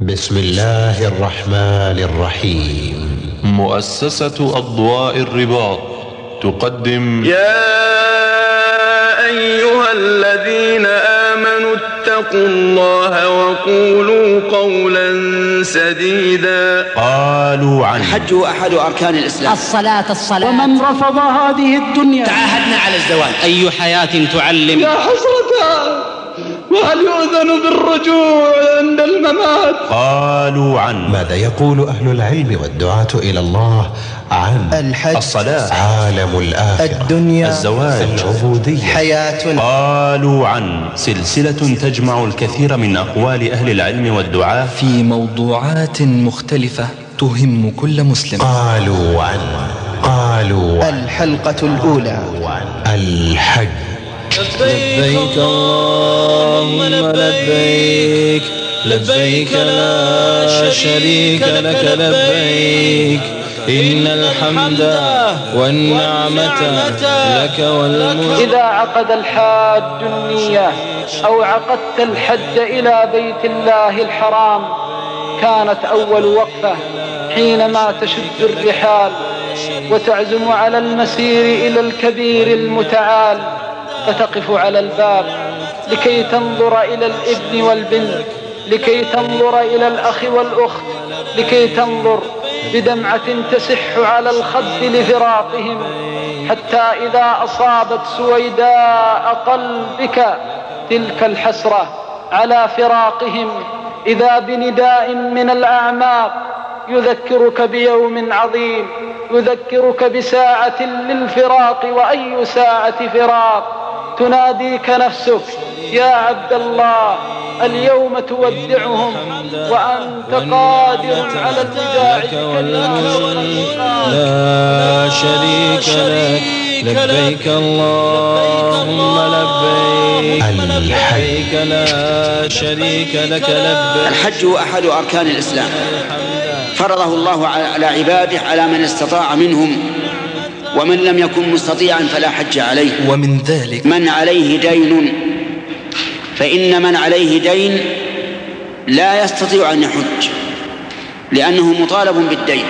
بسم الله الرحمن الرحيم. مؤسسة أضواء الرباط تقدم يا أيها الذين آمنوا اتقوا الله وقولوا قولا سديدا. قالوا عنه الحج هو أحد أركان الإسلام. الصلاة ومن رفض هذه الدنيا تعاهدنا على الزواج. أي حياة تعلم. يا حسرة، وهل يؤذن بالرجوع عند الممات؟ قالوا عنه ماذا يقول أهل العلم والدعاة إلى الله عن الحج، الصلاة، عالم الآخرة، الدنيا، الزواج، العبودية، حياة؟ قالوا عن سلسلة تجمع الكثير من أقوال أهل العلم والدعاة في موضوعات مختلفة تهم كل مسلم. قالوا عن الحلقة الأولى، الحج. لبيك اللهم لبيك، لبيك لا شريك لك لبيك، إن الحمد والنعمة لك والملك. إذا عقد الحاج النية أو عقدت الحج إلى بيت الله الحرام، كانت أول وقفة حينما تشد الرحال وتعزم على المسير إلى الكبير المتعال، فتقف على الباب لكي تنظر إلى الابن والبنت، لكي تنظر إلى الأخ والأخت، لكي تنظر بدمعة تسح على الخد لفراقهم، حتى إذا أصابت سويداء قلبك تلك الحسرة على فراقهم، إذا بنداء من الأعماق يذكرك بيوم عظيم، يذكرك بساعة للفراق، وأي ساعة فراق. تناديك نفسك يا عبد الله، اليوم تودعهم وأنت قادر على الوداع. لا شريك لك، لبيك اللهم لبيك، لبيك لا شريك لك لبيك. الحج هو أحد أركان الإسلام، فرضه الله على عباده على من استطاع منهم، ومن لم يكن مستطيعا فلا حج عليه. ومن ذلك من عليه دين، فإن من عليه دين لا يستطيع أن يحج لأنه مطالب بالدين.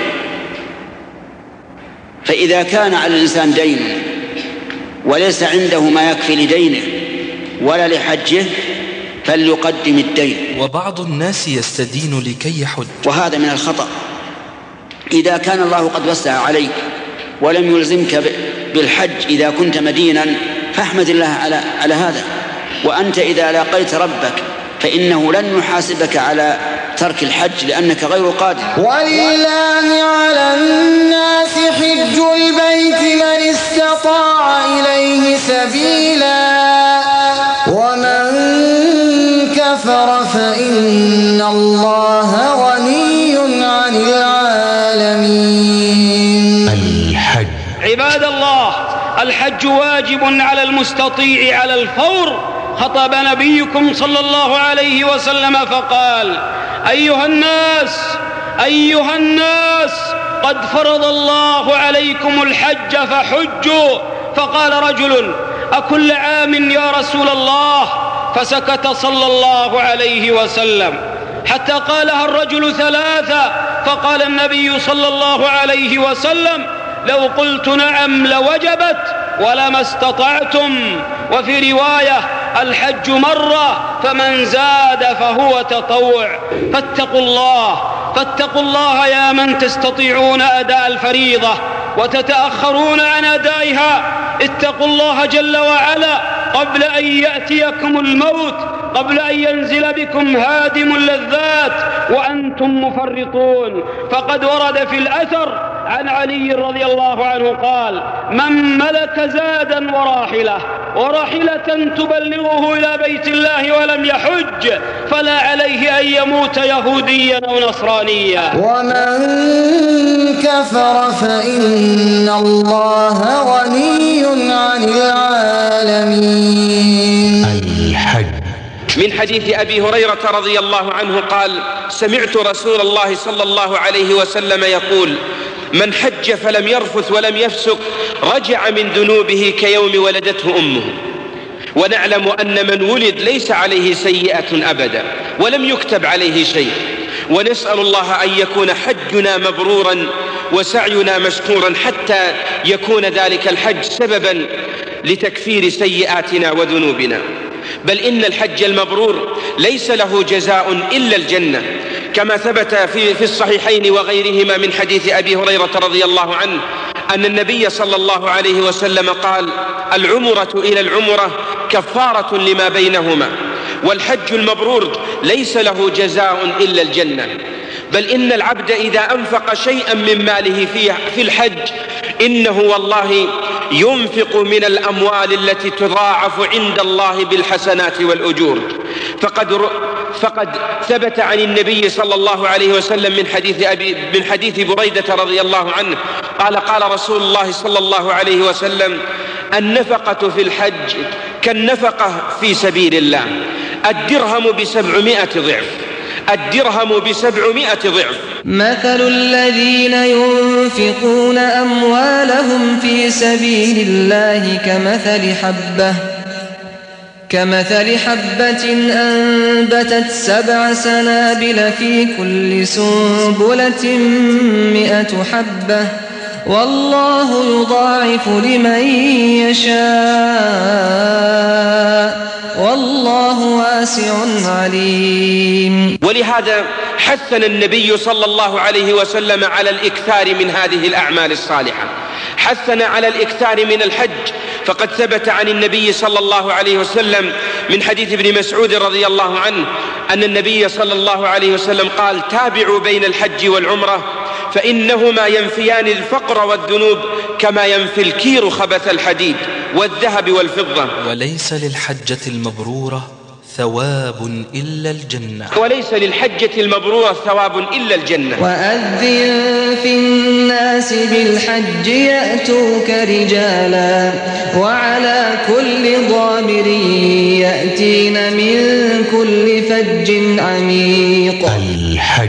فإذا كان على الإنسان دين وليس عنده ما يكفي لدينه ولا لحجه فليقدم الدين. وبعض الناس يستدين لكي يحج، وهذا من الخطأ. إذا كان الله قد وسع عليك ولم يلزمك بالحج إذا كنت مدينا فاحمد الله على هذا. وأنت إذا لاقيت ربك فإنه لن يحاسبك على ترك الحج لأنك غير قادر. ولله على الناس حج البيت من استطاع إليه سبيلا، ومن كفر فإن الله غني عن العالمين. الحج. عباد الله، الحج واجب على المستطيع على الفور. خطب نبيكم صلى الله عليه وسلم فقال: أيها الناس قد فرض الله عليكم الحج فحجوا. فقال رجل: أكل عام يا رسول الله؟ فسكت صلى الله عليه وسلم حتى قالها الرجل ثلاثة، فقال النبي صلى الله عليه وسلم: لو قلت نعم لوجبت ولما استطعتم. وفي رواية: الحج مرة فمن زاد فهو تطوع. فاتقوا الله يا من تستطيعون أداء الفريضة وتتأخرون عن أدائها. اتقوا الله جل وعلا قبل أن يأتيكم الموت، قبل أن ينزل بكم هادم اللذات وأنتم مفرطون. فقد ورد في الأثر عن علي رضي الله عنه قال: من ملك زادا وراحلة تبلغه إلى بيت الله ولم يحج فلا عليه أن يموت يهوديا أو نصرانيا. ومن كفر فإن الله غني عن العالمين. الحج. من حديث أبي هريرة رضي الله عنه قال: سمعت رسول الله صلى الله عليه وسلم يقول: من حج فلم يرفث ولم يفسق رجع من ذنوبه كيوم ولدته أمه. ونعلم أن من ولد ليس عليه سيئة أبدا ولم يكتب عليه شيء، ونسأل الله أن يكون حجنا مبرورا وسعينا مشكورا حتى يكون ذلك الحج سببا لتكفير سيئاتنا وذنوبنا. بل إن الحج المبرور ليس له جزاء إلا الجنة، كما ثبت في الصحيحين وغيرهما من حديث أبي هريرة رضي الله عنه أن النبي صلى الله عليه وسلم قال: العمرة إلى العمرة كفارة لما بينهما. والحج المبرور ليس له جزاء إلا الجنة، بل إن العبد إذا أنفق شيئا من ماله في الحج إنه والله ينفق من الأموال التي تضاعف عند الله بالحسنات والأجور. فقد ثبت عن النبي صلى الله عليه وسلم من حديث بريدة رضي الله عنه قال رسول الله صلى الله عليه وسلم: النفقة في الحج كالنفقة في سبيل الله، الدرهم ب700 ضعف، الدرهم ب700 ضعف. مثل الذين ينفقون أموالهم في سبيل الله كمثل حبة أنبتت 7 سنابل في كل سنبلة 100 حبة، والله يضاعف لمن يشاء والله واسع عليم. ولهذا حثنا النبي صلى الله عليه وسلم على الإكثار من هذه الأعمال الصالحة، حثنا على الإكثار من الحج. فقد ثبت عن النبي صلى الله عليه وسلم من حديث ابن مسعود رضي الله عنه أن النبي صلى الله عليه وسلم قال: تابعوا بين الحج والعمرة فإنهما ينفيان الفقر والذنوب كما ينفي الكير خبث الحديد والذهب والفضة. وليس للحجة المبرورة ثواب إلا الجنة. وليس للحجة المبرورة ثواب إلا الجنة. وأذن في الناس بالحج يأتوك رجالا وعلى كل ضامر يأتين من كل فج عميق. الحج.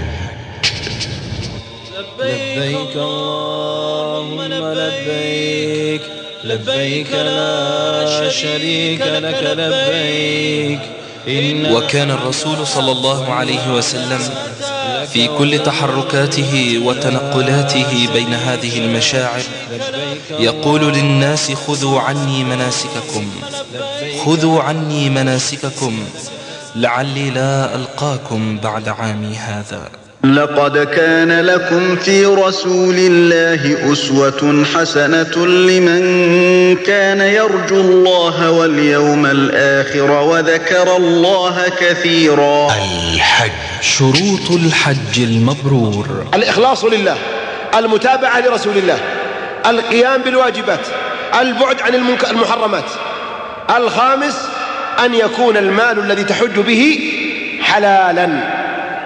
لبيك اللهم لبيك، لبيك لا شريك لك لبيك. وكان الرسول صلى الله عليه وسلم في كل تحركاته وتنقلاته بين هذه المشاعر يقول للناس: خذوا عني مناسككم، خذوا عني مناسككم لعلي لا ألقاكم بعد عامي هذا. لقد كان لكم في رسول الله أسوة حسنة لمن كان يرجو الله واليوم الآخر وذكر الله كثيرا. الحج. شروط الحج المبرور: الإخلاص لله، المتابعة لرسول الله، القيام بالواجبات، البعد عن المحرمات. الخامس أن يكون المال الذي تحج به حلالا،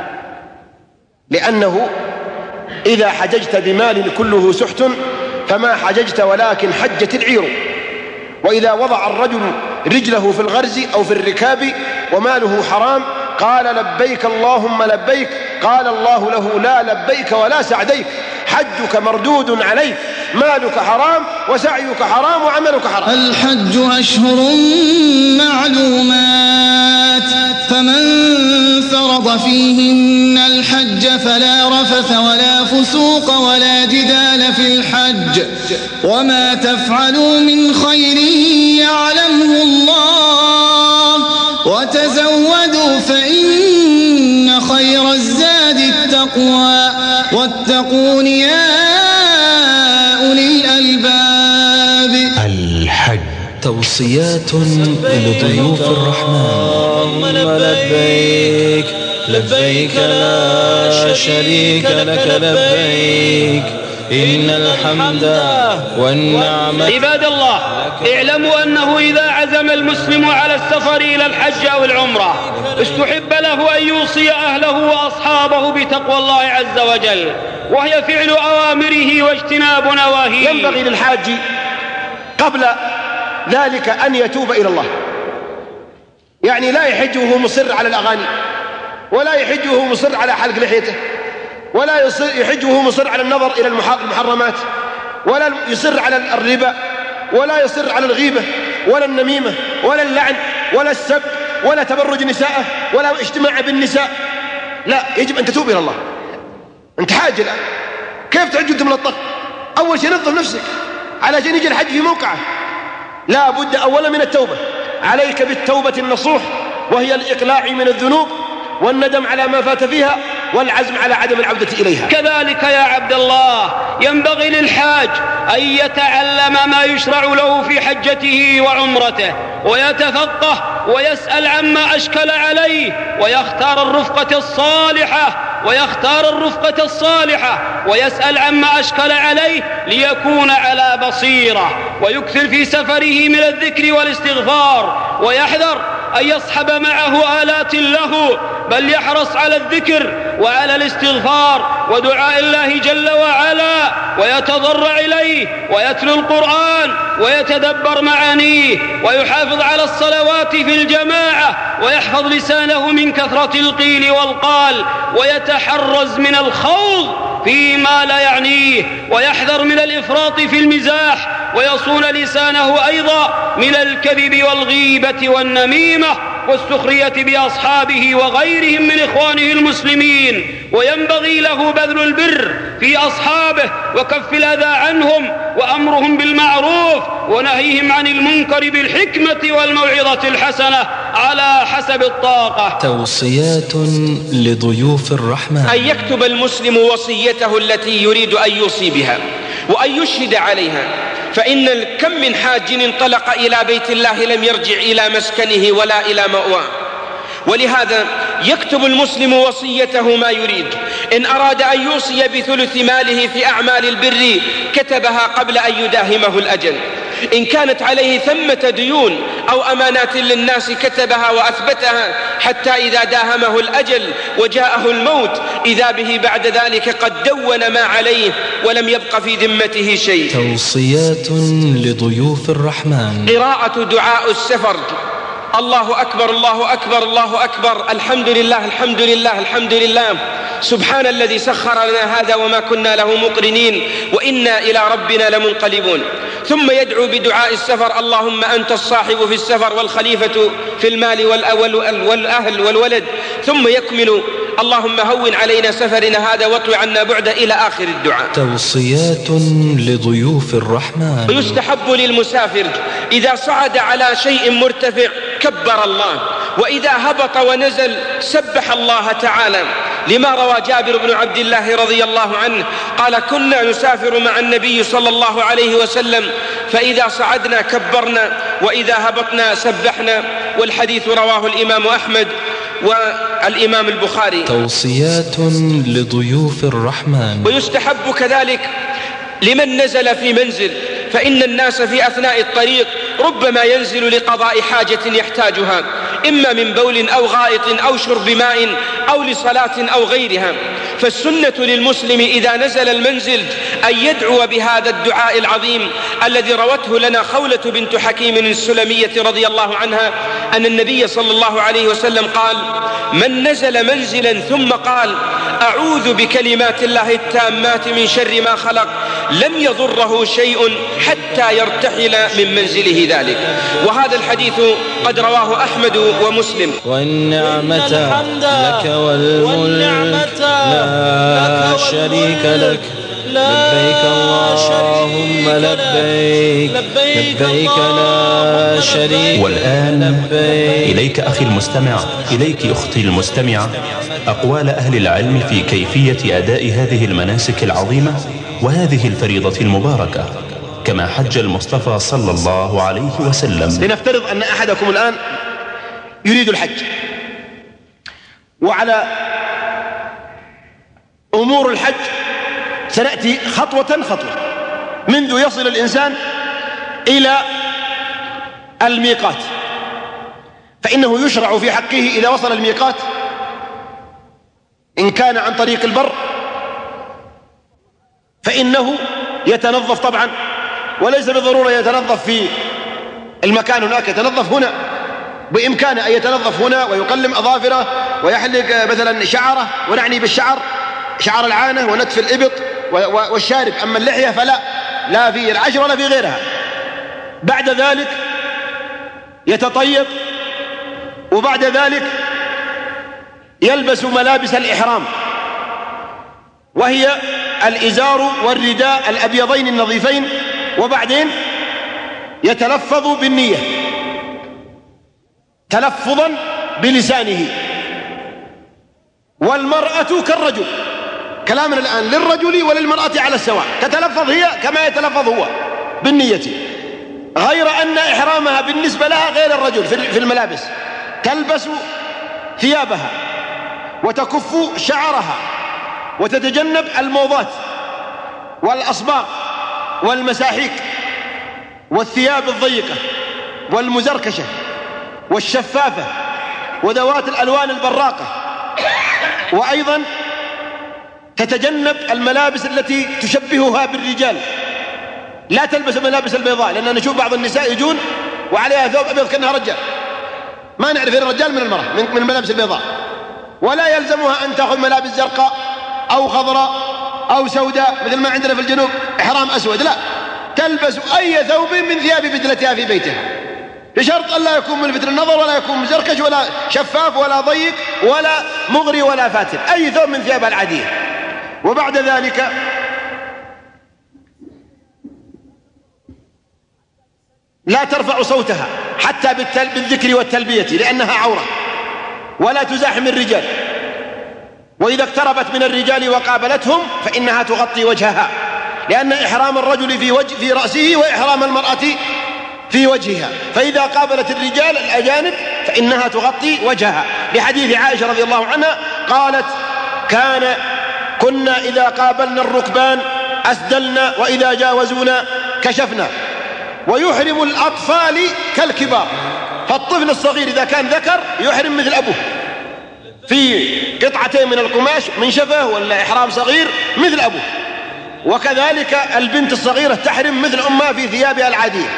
لأنه إذا حججت بمال كله سحت فما حججت ولكن حجت العير. وإذا وضع الرجل رجله في الغرز أو في الركاب وماله حرام قال: لبيك اللهم لبيك، قال الله له: لا لبيك ولا سعديك، حجك مردود عليك، مالك حرام وسعيك حرام وعملك حرام. الحج أشهر معلومات، فمن فرض فيهن الحج فلا رفث ولا فسوق ولا جدال في الحج، وما تفعلوا من خير يعلمه الله، وتزودوا فإن خير الزاد التقوى، واتقون يا أولي الألباب. الحج. توصيات لضيوف الرحمن: لبيك، لبيك لا شريك لك لبيك، إن الحمد والنعمة. عباد الله، اعلموا أنه إذا عزم المسلم على السفر إلى الحج أو العمرة استحب له أن يوصي أهله وأصحابه بتقوى الله عز وجل، وهي فعل أوامره واجتناب نواهيه. ينبغي للحاج قبل ذلك أن يتوب إلى الله، يعني لا يحج وهو مصر على الأغاني، ولا يحج وهو مصر على حلق لحيته، ولا يحج وهو مصر على النظر إلى المحرمات، ولا يصر على الربا، ولا يصر على الغيبة ولا النميمة ولا اللعن ولا السب ولا تبرج نساءه ولا اجتماع بالنساء. لا، يجب أن تتوب إلى الله. أنت حاج الآن، كيف تحج وأنت ملطخ؟ أول شيء نظف نفسك علشان يجي الحج في موقعه. لا بد أولا من التوبة. عليك بالتوبة النصوح، وهي الإقلاع من الذنوب والندم على ما فات فيها والعزم على عدم العودة إليها. كذلك يا عبد الله ينبغي للحاج أن يتعلم ما يشرع له في حجته وعمرته، ويتفقه ويسأل عما أشكل عليه، ويختار الرفقة الصالحة ويسأل عما أشكل عليه ليكون على بصيرة، ويكثر في سفره من الذكر والاستغفار، ويحذر أن يصحب معه آلات له، بل يحرص على الذكر وعلى الاستغفار ودعاء الله جل وعلا، ويتضرع إليه ويتلو القرآن ويتدبر معانيه، ويحافظ على الصلوات في الجماعة، ويحفظ لسانه من كثرة القيل والقال، ويتحرز من الخوض فيما لا يعنيه، ويحذر من الإفراط في المزاح، ويصون لسانه أيضا من الكذب والغيبة والنميمة والسخرية بأصحابه وغيرهم من إخوانه المسلمين. وينبغي له بذل البر في أصحابه وكف الأذى عنهم وأمرهم بالمعروف ونهيهم عن المنكر بالحكمة والموعظة الحسنة على حسب الطاقة. توصيات لضيوف الرحمن: أن يكتب المسلم وصيته التي يريد أن يوصي بها وأن يشهد عليها، فإن كم من حاج انطلق إلى بيت الله لم يرجع إلى مسكنه ولا إلى مأواه. ولهذا يكتب المسلم وصيته ما يريد. إن أراد أن يوصي بثلث ماله في أعمال البر كتبها قبل أن يداهمه الأجل. إن كانت عليه ثمة ديون أو أمانات للناس كتبها وأثبتها حتى إذا داهمه الأجل وجاءه الموت إذا به بعد ذلك قد دون ما عليه ولم يبق في ذمته شيء. توصيات لضيوف الرحمن: قراءة دعاء السفر: الله أكبر الله أكبر الله أكبر، الحمد لله الحمد لله الحمد لله، سبحان الذي سخر لنا هذا وما كنا له مقرنين وإنا إلى ربنا لمنقلبون. ثم يدعو بدعاء السفر: اللهم أنت الصاحب في السفر والخليفة في المال والأهل والولد. ثم يكمل: اللهم هون علينا سفرنا هذا واطوي عنا بعده، إلى آخر الدعاء. توصيات لضيوف الرحمن: ويستحب للمسافر إذا صعد على شيء مرتفع كبر الله، وإذا هبط ونزل سبح الله تعالى، لما روى جابر بن عبد الله رضي الله عنه قال: كنا نسافر مع النبي صلى الله عليه وسلم، فإذا صعدنا كبرنا وإذا هبطنا سبحنا. والحديث رواه الإمام أحمد والإمام البخاري. توصيات لضيوف الرحمن: ويستحب كذلك لمن نزل في منزل، فإن الناس في أثناء الطريق ربما ينزل لقضاء حاجة يحتاجها، إما من بول أو غائط أو شرب ماء أو لصلاة أو غيرها. فالسنة للمسلم إذا نزل المنزل أن يدعو بهذا الدعاء العظيم الذي روته لنا خولة بنت حكيم السلمية رضي الله عنها أن النبي صلى الله عليه وسلم قال: من نزل منزلا ثم قال أعوذ بكلمات الله التامات من شر ما خلق لم يضره شيء حتى يرتحل من منزله ذلك. وهذا الحديث قد رواه أحمد ومسلم. والنعمة لك والملك لا شريك لك، لبيك اللهم لبيك، لبيك لا شريك. والآن إليك أخي المستمع، إليك أختي المستمعة، أقوال أهل العلم في كيفية أداء هذه المناسك العظيمة وهذه الفريضة المباركة كما حج المصطفى صلى الله عليه وسلم. لنفترض أن أحدكم الآن يريد الحج، وعلى أمور الحج سنأتي خطوة خطوة منذ يصل الإنسان إلى الميقات. فإنه يشرع في حقه إذا وصل الميقات إن كان عن طريق البر فإنه يتنظف طبعا، وليس بالضرورة يتنظف في المكان هناك، يتنظف هنا، بإمكانه أن يتنظف هنا ويقلم أظافره ويحلق مثلا شعره، ونعني بالشعر شعر العانة ونتف الإبط والشارب. أما اللحية فلا، لا في العشر ولا في غيرها. بعد ذلك يتطيب، وبعد ذلك يلبس ملابس الإحرام، وهي الإزار والرداء الأبيضين النظيفين، وبعدين يتلفظ بالنية تلفظا بلسانه. والمرأة كالرجل، كلامنا الآن للرجل وللمرأة على السواء، تتلفظ هي كما يتلفظ هو بالنية، غير أن إحرامها بالنسبة لها غير الرجل. في الملابس تلبس ثيابها وتكف شعرها وتتجنب الموضات والأصباغ والمساحيق والثياب الضيقة والمزركشة والشفافة وذوات الألوان البراقة، وأيضا تتجنب الملابس التي تشبهها بالرجال، لا تلبس ملابس البيضاء، لأننا نشوف بعض النساء يجون وعليها ثوب أبيض كأنها رجال، ما نعرف الرجال من المرأة من الملابس البيضاء. ولا يلزمها أن تأخذ ملابس زرقاء أو خضراء أو سوداء مثل ما عندنا في الجنوب إحرام أسود، لا، تلبس أي ثوب من ثياب بدلتها في بيتها، بشرط أن لا يكون ملفت للنظر ولا يكون مزركش ولا شفاف ولا ضيق ولا مغري ولا فاتن، أي ثوب من ثيابها العادية. وبعد ذلك لا ترفع صوتها حتى بالذكر والتلبية لأنها عورة، ولا تزاحم الرجال، وإذا اقتربت من الرجال وقابلتهم فإنها تغطي وجهها، لأن إحرام الرجل في رأسه وإحرام المرأة في وجهها، فإذا قابلت الرجال الأجانب فإنها تغطي وجهها، لحديث عائشة رضي الله عنها قالت: كنا إذا قابلنا الركبان أسدلنا، وإذا جاوزونا كشفنا. ويحرم الأطفال كالكبار، فالطفل الصغير إذا كان ذكر يحرم مثل أبوه في قطعتين من القماش من شفه ولا إحرام صغير مثل أبوه، وكذلك البنت الصغيرة تحرم مثل أمها في ثيابها العادية.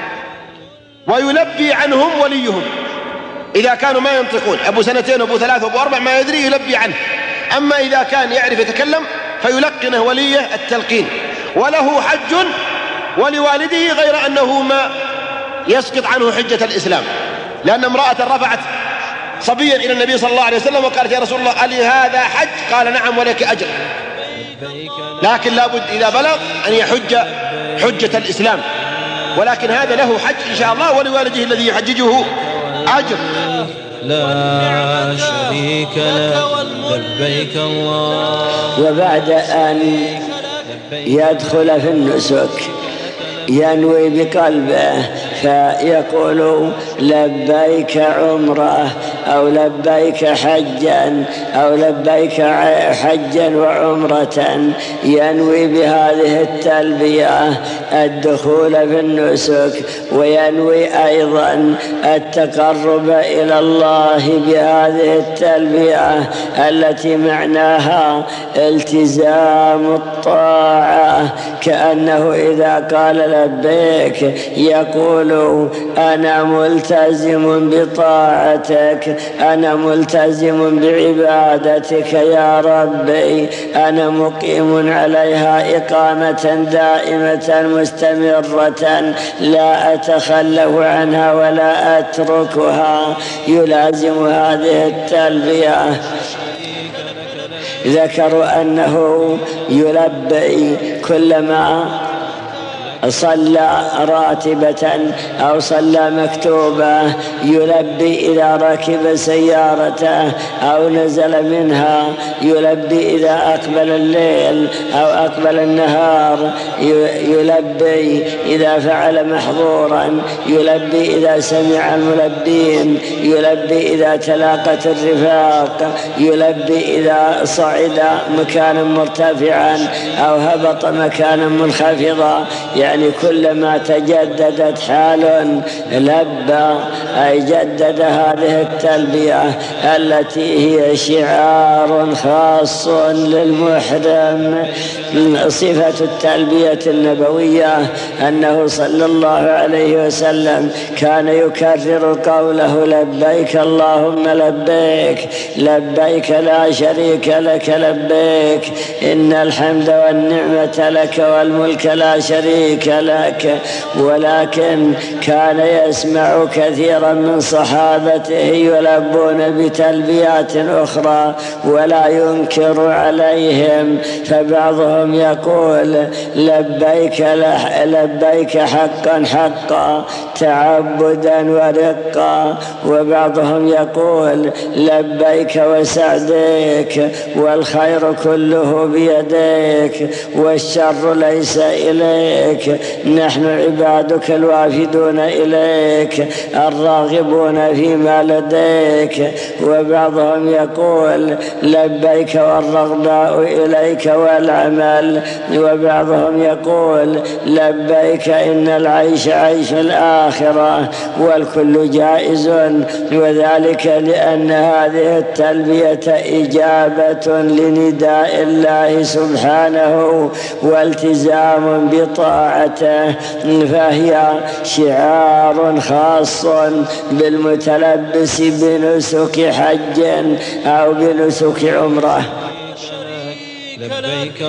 ويلبي عنهم وليهم إذا كانوا ما ينطقون، أبو سنتين وأبو 3 وأبو 4 ما يدري يلبي عنه، أما إذا كان يعرف يتكلم فيلقنه وليه التلقين. وله حج ولوالده، غير أنه ما يسقط عنه حجة الإسلام، لأن امرأة رفعت صبيا إلى النبي صلى الله عليه وسلم وقالت: يا رسول الله ألي هذا حج؟ قال: نعم ولك أجر، لكن لابد إذا بلغ أن يحج حجة الإسلام، ولكن هذا له حج إن شاء الله، ولوالده الذي يحججه أجر. لا شريك له لبيك الله. وبعد أن يدخل في النسك ينوي بقلبه فيقول: لبيك عمره، أو لبيك حجا، أو لبيك حجا وعمرة، ينوي بهذه التلبية الدخول في النسك، وينوي أيضا التقرب إلى الله بهذه التلبية التي معناها التزام الطاعة، كأنه إذا قال لبيك يقول: أنا ملتزم بطاعتك، أنا ملتزم بعبادتك يا ربي، أنا مقيم عليها إقامة دائمة مستمرة لا أتخلف عنها ولا أتركها، يلازم هذه التلبية. ذكروا أنه يلبي كلما صلى راتبة أو صلى مكتوبة، يلبي إذا ركب سيارته أو نزل منها، يلبي إذا أقبل الليل أو أقبل النهار، يلبي إذا فعل محظورا، يلبي إذا سمع الملبين، يلبي إذا تلاقت الرفاق، يلبي إذا صعد مكانا مرتفعا أو هبط مكانا منخفضا، يعني كلما تجددت حال لبى، أي جدد هذه التلبية التي هي شعار خاص للمحرم. صفة التلبية النبوية أنه صلى الله عليه وسلم كان يكرر قوله: لبيك اللهم لبيك، لبيك لا شريك لك لبيك، إن الحمد والنعمة لك والملك لا شريك شريك لك. ولكن كان يسمع كثيرا من صحابته يلبون بتلبيات أخرى ولا ينكر عليهم، فبعضهم يقول لبيك حقا حقا تعبدا ورقا، وبعضهم يقول لبيك وسعديك والخير كله بيديك والشر ليس إليك، نحن عبادك الوافدون إليك الراغبون فيما لديك. وبعضهم يقول لبيك والرغباء إليك والعمل، وبعضهم يقول لبيك إن العيش عيش الآخرة والكل جائز، وذلك لأن هذه التلبية إجابة لنداء الله سبحانه والتزام بطاعته، فهي شعار خاص بالمتلبس بنسك حج أو بنسك عمره. لبيك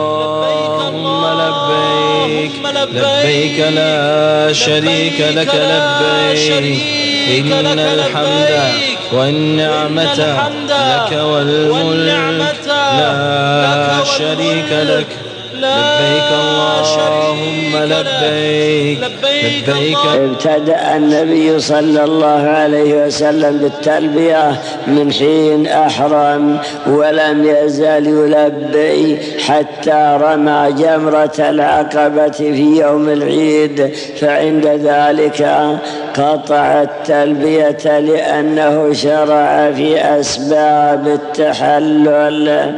اللهم لبيك لبيك لا شريك لك لبيك إن الحمد والنعمة لك والملك لا شريك لك لبيك اللهم لبيك لبيك. ابتدأ النبي صلى الله عليه وسلم بالتلبية من حين أحرم ولم يزال يلبي حتى رمى جمرة العقبة في يوم العيد، فعند ذلك قطع التلبية لأنه شرع في أسباب التحلل.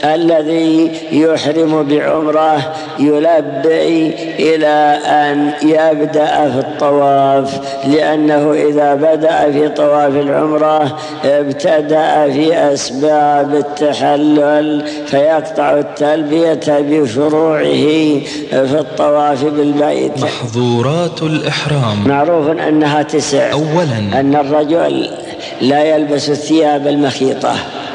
الذي يحرم بعمره يلبي إلى أن يبدأ في الطواف، لأنه إذا بدأ في طواف العمرة ابتدأ في أسباب التحلل فيقطع التلبية بفروعه في الطواف بالبيت. محظورات الإحرام معروف أنها 9. أولا أن الرجل لا يلبس الثياب المخيطة،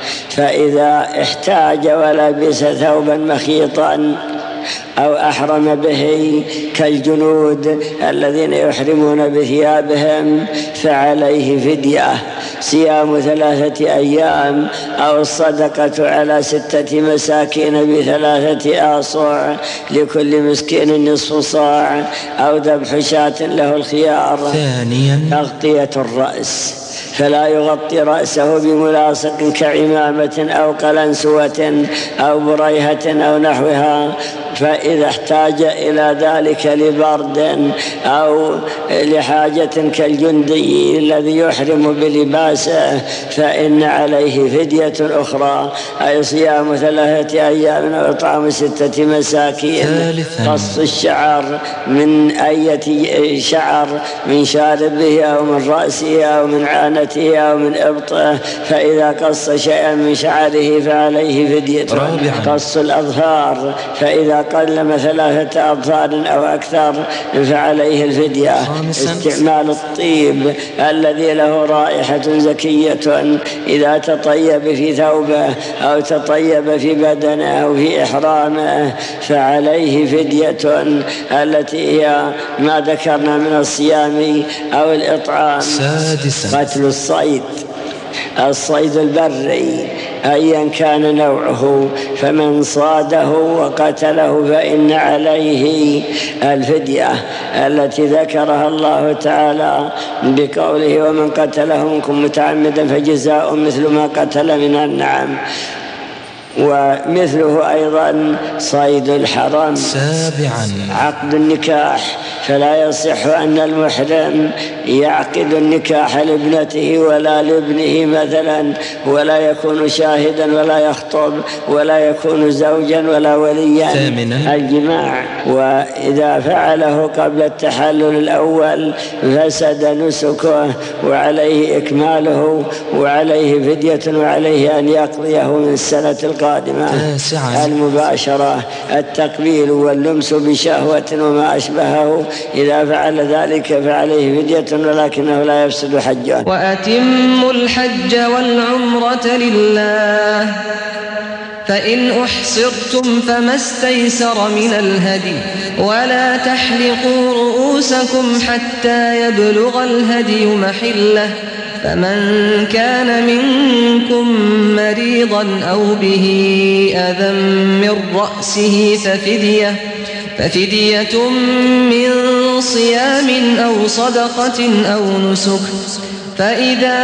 فإذا احتاج ولبس ثوبا مخيطا أو أحرم به كالجنود الذين يحرمون بثيابهم فعليه فدية، صيام 3 أيام أو الصدقة على 6 مساكين ب3 آصع لكل مسكين نصف صاع أو ذبح شاة له الخيار. ثانيا تغطية الرأس، فلا يغطي رأسه بملاصق كعمامة أو قلنسوة أو بريهة أو نحوها، فإذا احتاج إلى ذلك لبرد أو لحاجة كالجندي الذي يحرم بلباسه فإن عليه فدية أخرى، أي صيام 3 أيام أو إطعام 6 مساكين. قص الشعر من أي شعر من شاربه أو من رأسه أو من عانته أو من إبطه، فإذا قص شيئا من شعره فعليه فدية. قص الأظفار، فإذا قلم 3 أظفار أو أكثر فعليه الفدية. استعمال الطيب الذي له رائحة زكية إذا تطيب في ثوبه أو تطيب في بدنه أو في إحرامه فعليه فدية، التي هي ما ذكرنا من الصيام أو الإطعام. قتل الصيد البري أيا كان نوعه، فمن صاده وقتله فإن عليه الفدية التي ذكرها الله تعالى بقوله ومن قتله منكم متعمدا فجزاء مثل ما قتل من النعم. ومثله أيضا صيد الحرم. 7 عقد النكاح، فلا يصح أن المحرم يعقد النكاح لابنته ولا لابنه مثلا، ولا يكون شاهدا ولا يخطب ولا يكون زوجا ولا وليا. 8 الجماع، وإذا فعله قبل التحلل الأول فسد نسكه وعليه إكماله وعليه فدية وعليه أن يقضيه من السنة القادمة. 9 المباشرة، التقبيل واللمس بشهوة وما أشبهه، إذا فعل ذلك فعليه فدية ولكنه لا يفسد حجه. وأتموا الحج والعمرة لله فإن أحصرتم فما استيسر من الهدي ولا تحلقوا رؤوسكم حتى يبلغ الهدي محله فمن كان منكم مريضا أو به أذى من رأسه ففدية من صيام أو صدقة أو نسك فإذا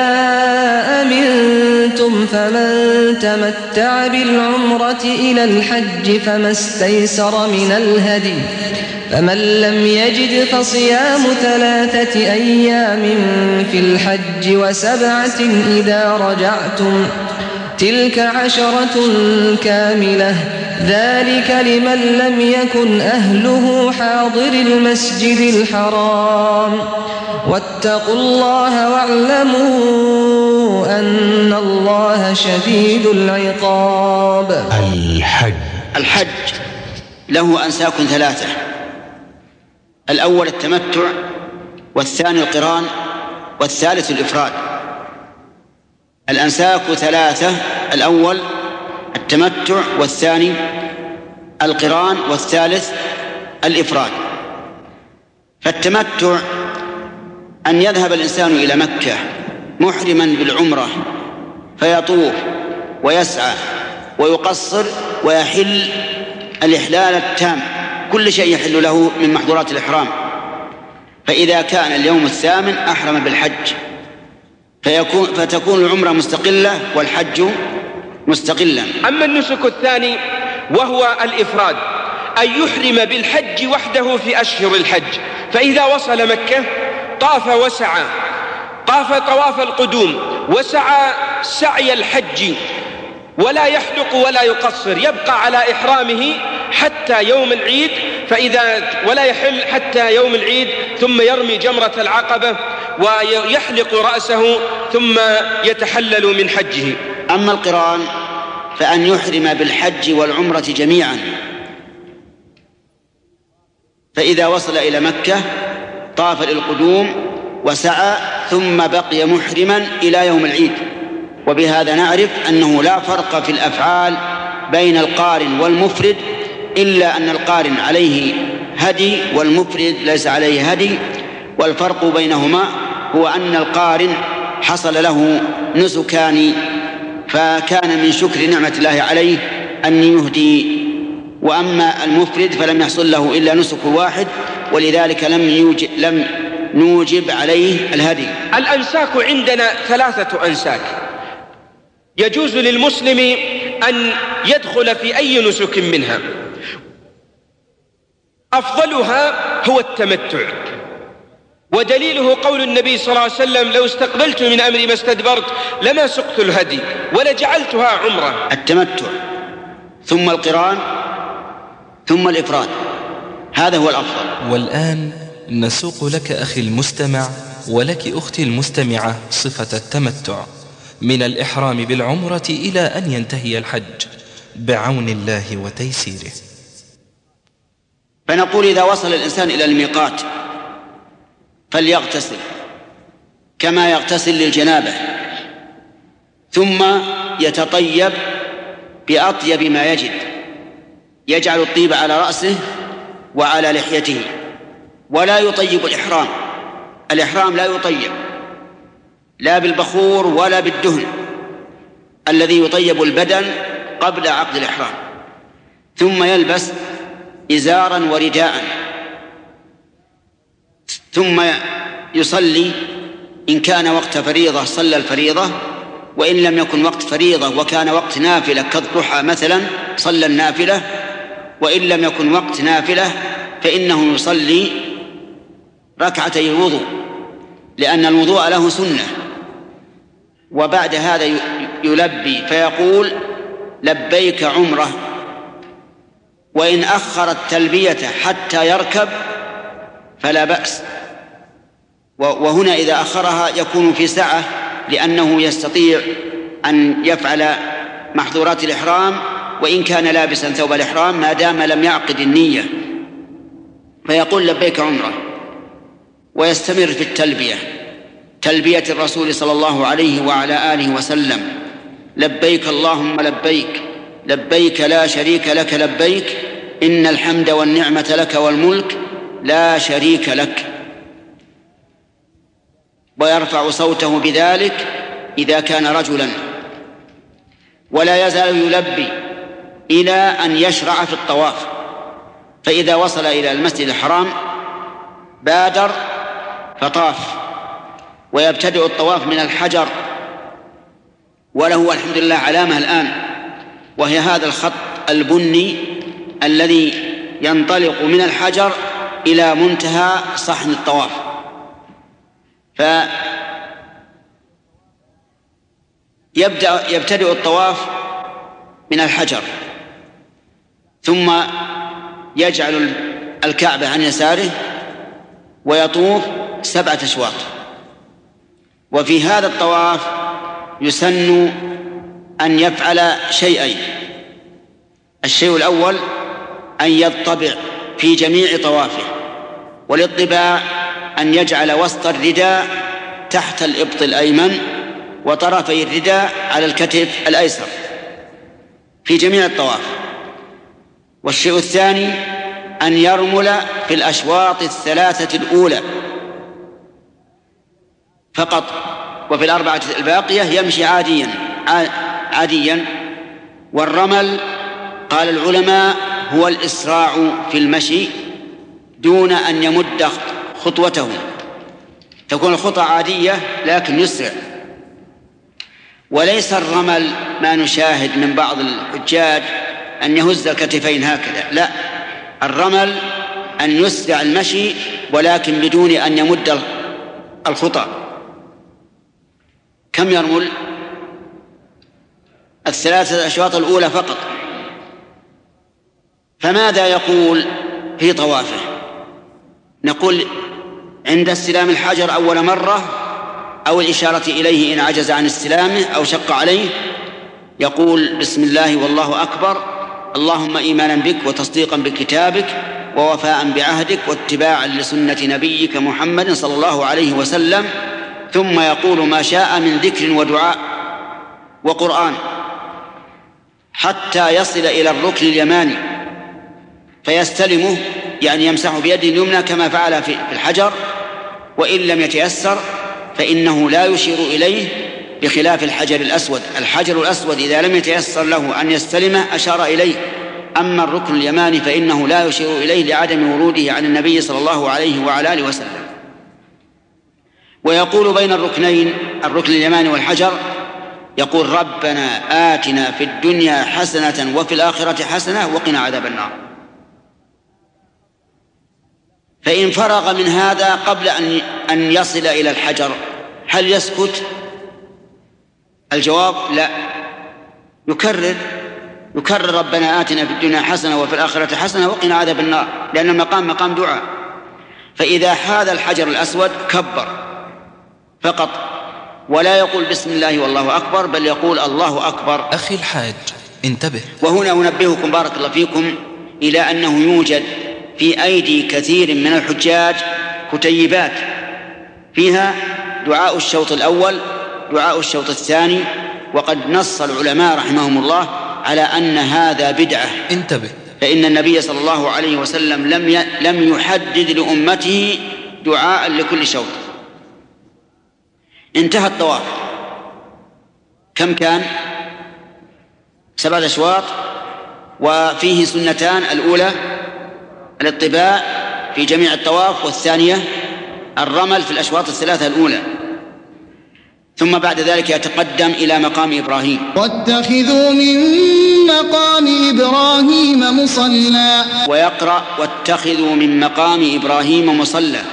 أمنتم فمن تمتع بالعمرة إلى الحج فما استيسر من الهدي فمن لم يجد فصيام 3 أيام في الحج و7 إذا رجعتم تلك 10 كاملة ذلك لمن لم يكن أهله حاضر المسجد الحرام واتقوا الله واعلموا أن الله شديد العقاب. الحج له أنساك 3: الأول التمتع، والثاني القران، والثالث الإفراد. الأنساك 3: الأول التمتع، والثاني القران، والثالث الإفراد. فالتمتع أن يذهب الإنسان إلى مكة محرما بالعمرة فيطوف ويسعى ويقصر ويحل الإحلال التام، كل شيء يحل له من محظورات الإحرام. فإذا كان اليوم 8 أحرم بالحج فتكون العمرة مستقلة والحج مستقلا. أما النسك الثاني وهو الإفراد، أن يحرم بالحج وحده في أشهر الحج، فإذا وصل مكة طاف وسعى، طاف طواف القدوم وسعى سعي الحج، ولا يحلق ولا يقصر، يبقى على إحرامه حتى يوم العيد، ولا يحل حتى يوم العيد، ثم يرمي جمرة العقبة ويحلق رأسه ثم يتحلل من حجه. أما القران فأن يحرم بالحج والعمرة جميعا، فإذا وصل إلى مكة طاف للقدوم وسعى ثم بقي محرما إلى يوم العيد. وبهذا نعرف أنه لا فرق في الأفعال بين القارن والمفرد، إلا أن القارن عليه هدي والمفرد ليس عليه هدي، والفرق بينهما هو أن القارن حصل له نسكان فكان من شكر نعمة الله عليه أن يهدي، وأما المفرد فلم يحصل له إلا نسك واحد، ولذلك لم نوجب عليه الهدي. الأنساك عندنا 3 أنساك، يجوز للمسلم أن يدخل في أي نسك منها. أفضلها هو التمتع، ودليله قول النبي صلى الله عليه وسلم: لو استقبلت من أمري ما استدبرت لما سقت الهدي ولجعلتها عمرة. التمتع ثم القران ثم الإفراد، هذا هو الأفضل. والآن نسوق لك أخي المستمع ولك أختي المستمعة صفة التمتع من الإحرام بالعمرة إلى أن ينتهي الحج بعون الله وتيسيره. فنقول إذا وصل الإنسان إلى الميقات فليغتسل كما يغتسل للجنابة، ثم يتطيب بأطيب ما يجد، يجعل الطيب على رأسه وعلى لحيته، ولا يطيب الإحرام. الإحرام لا يطيب لا بالبخور ولا بالدهن الذي يطيب البدن قبل عقد الإحرام. ثم يلبس إزارا ورداء، ثم يصلي إن كان وقت فريضة صلى الفريضة، وإن لم يكن وقت فريضة وكان وقت نافلة كالضحى مثلا صلى النافلة، وإن لم يكن وقت نافلة فإنه يصلي 2 الوضوء، لأن الوضوء له سنة. وبعد هذا يلبي فيقول: لبيك عمرة. وإن أخر التلبية حتى يركب فلا بأس، وهنا إذا أخرها يكون في سعة، لأنه يستطيع أن يفعل محظورات الإحرام وإن كان لابسا ثوب الإحرام ما دام لم يعقد النية، فيقول: لبيك عمرة، ويستمر في التلبية، تلبية الرسول صلى الله عليه وعلى آله وسلم: لبيك اللهم لبيك لبيك لا شريك لك لبيك إن الحمد والنعمة لك والملك لا شريك لك، ويرفع صوته بذلك إذا كان رجلا، ولا يزال يلبي إلى أن يشرع في الطواف. فإذا وصل إلى المسجد الحرام بادر فطاف، ويبتدئ الطواف من الحجر، وله الحمد لله علامة الآن، وهي هذا الخط البني الذي ينطلق من الحجر إلى منتهى صحن الطواف. يبتدئ الطواف من الحجر، ثم يجعل الكعبة عن يساره ويطوف 7 أشواط. وفي هذا الطواف يسن أن يفعل شيئين: الشيء الأول أن يضطبع في جميع طوافه، والاضطباع أن يجعل وسط الرداء تحت الإبط الأيمن وطرفي الرداء على الكتف الأيسر في جميع الطواف. والشيء الثاني أن يرمل في الأشواط 3 الأولى فقط، وفي 4 الباقية يمشي عاديا. والرمل قال العلماء هو الإسراع في المشي دون أن يمد خطوته، تكون الخطى عادية لكن يسرع. وليس الرمل ما نشاهد من بعض الحجاج أن يهز الكتفين هكذا، لا، الرمل أن يسرع المشي ولكن بدون أن يمد الخطى. كم يرمل؟ 3 أشواط الأولى فقط. فماذا يقول في طوافه؟ نقول عند استلام الحجر أول مرة أو الإشارة إليه إن عجز عن استلامه أو شق عليه، يقول بسم الله والله أكبر، اللهم إيمانا بك وتصديقا بكتابك ووفاء بعهدك واتباعا لسنة نبيك محمد صلى الله عليه وسلم. ثم يقول ما شاء من ذكر ودعاء وقرآن حتى يصل إلى الركن اليماني فيستلمه، يعني يمسح بيده اليمنى كما فعل في الحجر، وإن لم يتيسر فإنه لا يشير إليه، بخلاف الحجر الأسود. الحجر الأسود إذا لم يتيسر له أن يستلمه أشار إليه، أما الركن اليماني فإنه لا يشير إليه لعدم وروده عن النبي صلى الله عليه وعلى آله وسلم. ويقول بين الركنين، الركن اليماني والحجر، يقول ربنا آتنا في الدنيا حسنة وفي الآخرة حسنة وقنا عذاب النار. فإن فرغ من هذا قبل أن يصل إلى الحجر هل يسكت؟ الجواب لا، يكرر ربنا آتنا في الدنيا حسنة وفي الآخرة حسنة وقنا عذاب النار، لأن المقام مقام دعاء. فإذا حاذ الحجر الأسود كبر فقط، ولا يقول بسم الله والله أكبر، بل يقول الله أكبر. أخي الحاج انتبه. وهنا أنبهكم بارك الله فيكم إلى أنه يوجد في أيدي كثير من الحجاج كتيبات فيها دعاء الشوط الأول، دعاء الشوط الثاني، وقد نص العلماء رحمهم الله على أن هذا بدعة. انتبه، فإن النبي صلى الله عليه وسلم لم يحدد لأمته دعاء لكل شوط. انتهى الطواف، كم كان؟ 7 أشواط، وفيه سنتان: الأولى الاطباع في جميع الطواف، والثانية الرمل في الأشواط 3 الأولى. ثم بعد ذلك يتقدم إلى مقام إبراهيم. واتخذوا من مقام إبراهيم مصلى، ويقرأ واتخذوا من مقام إبراهيم مصلى،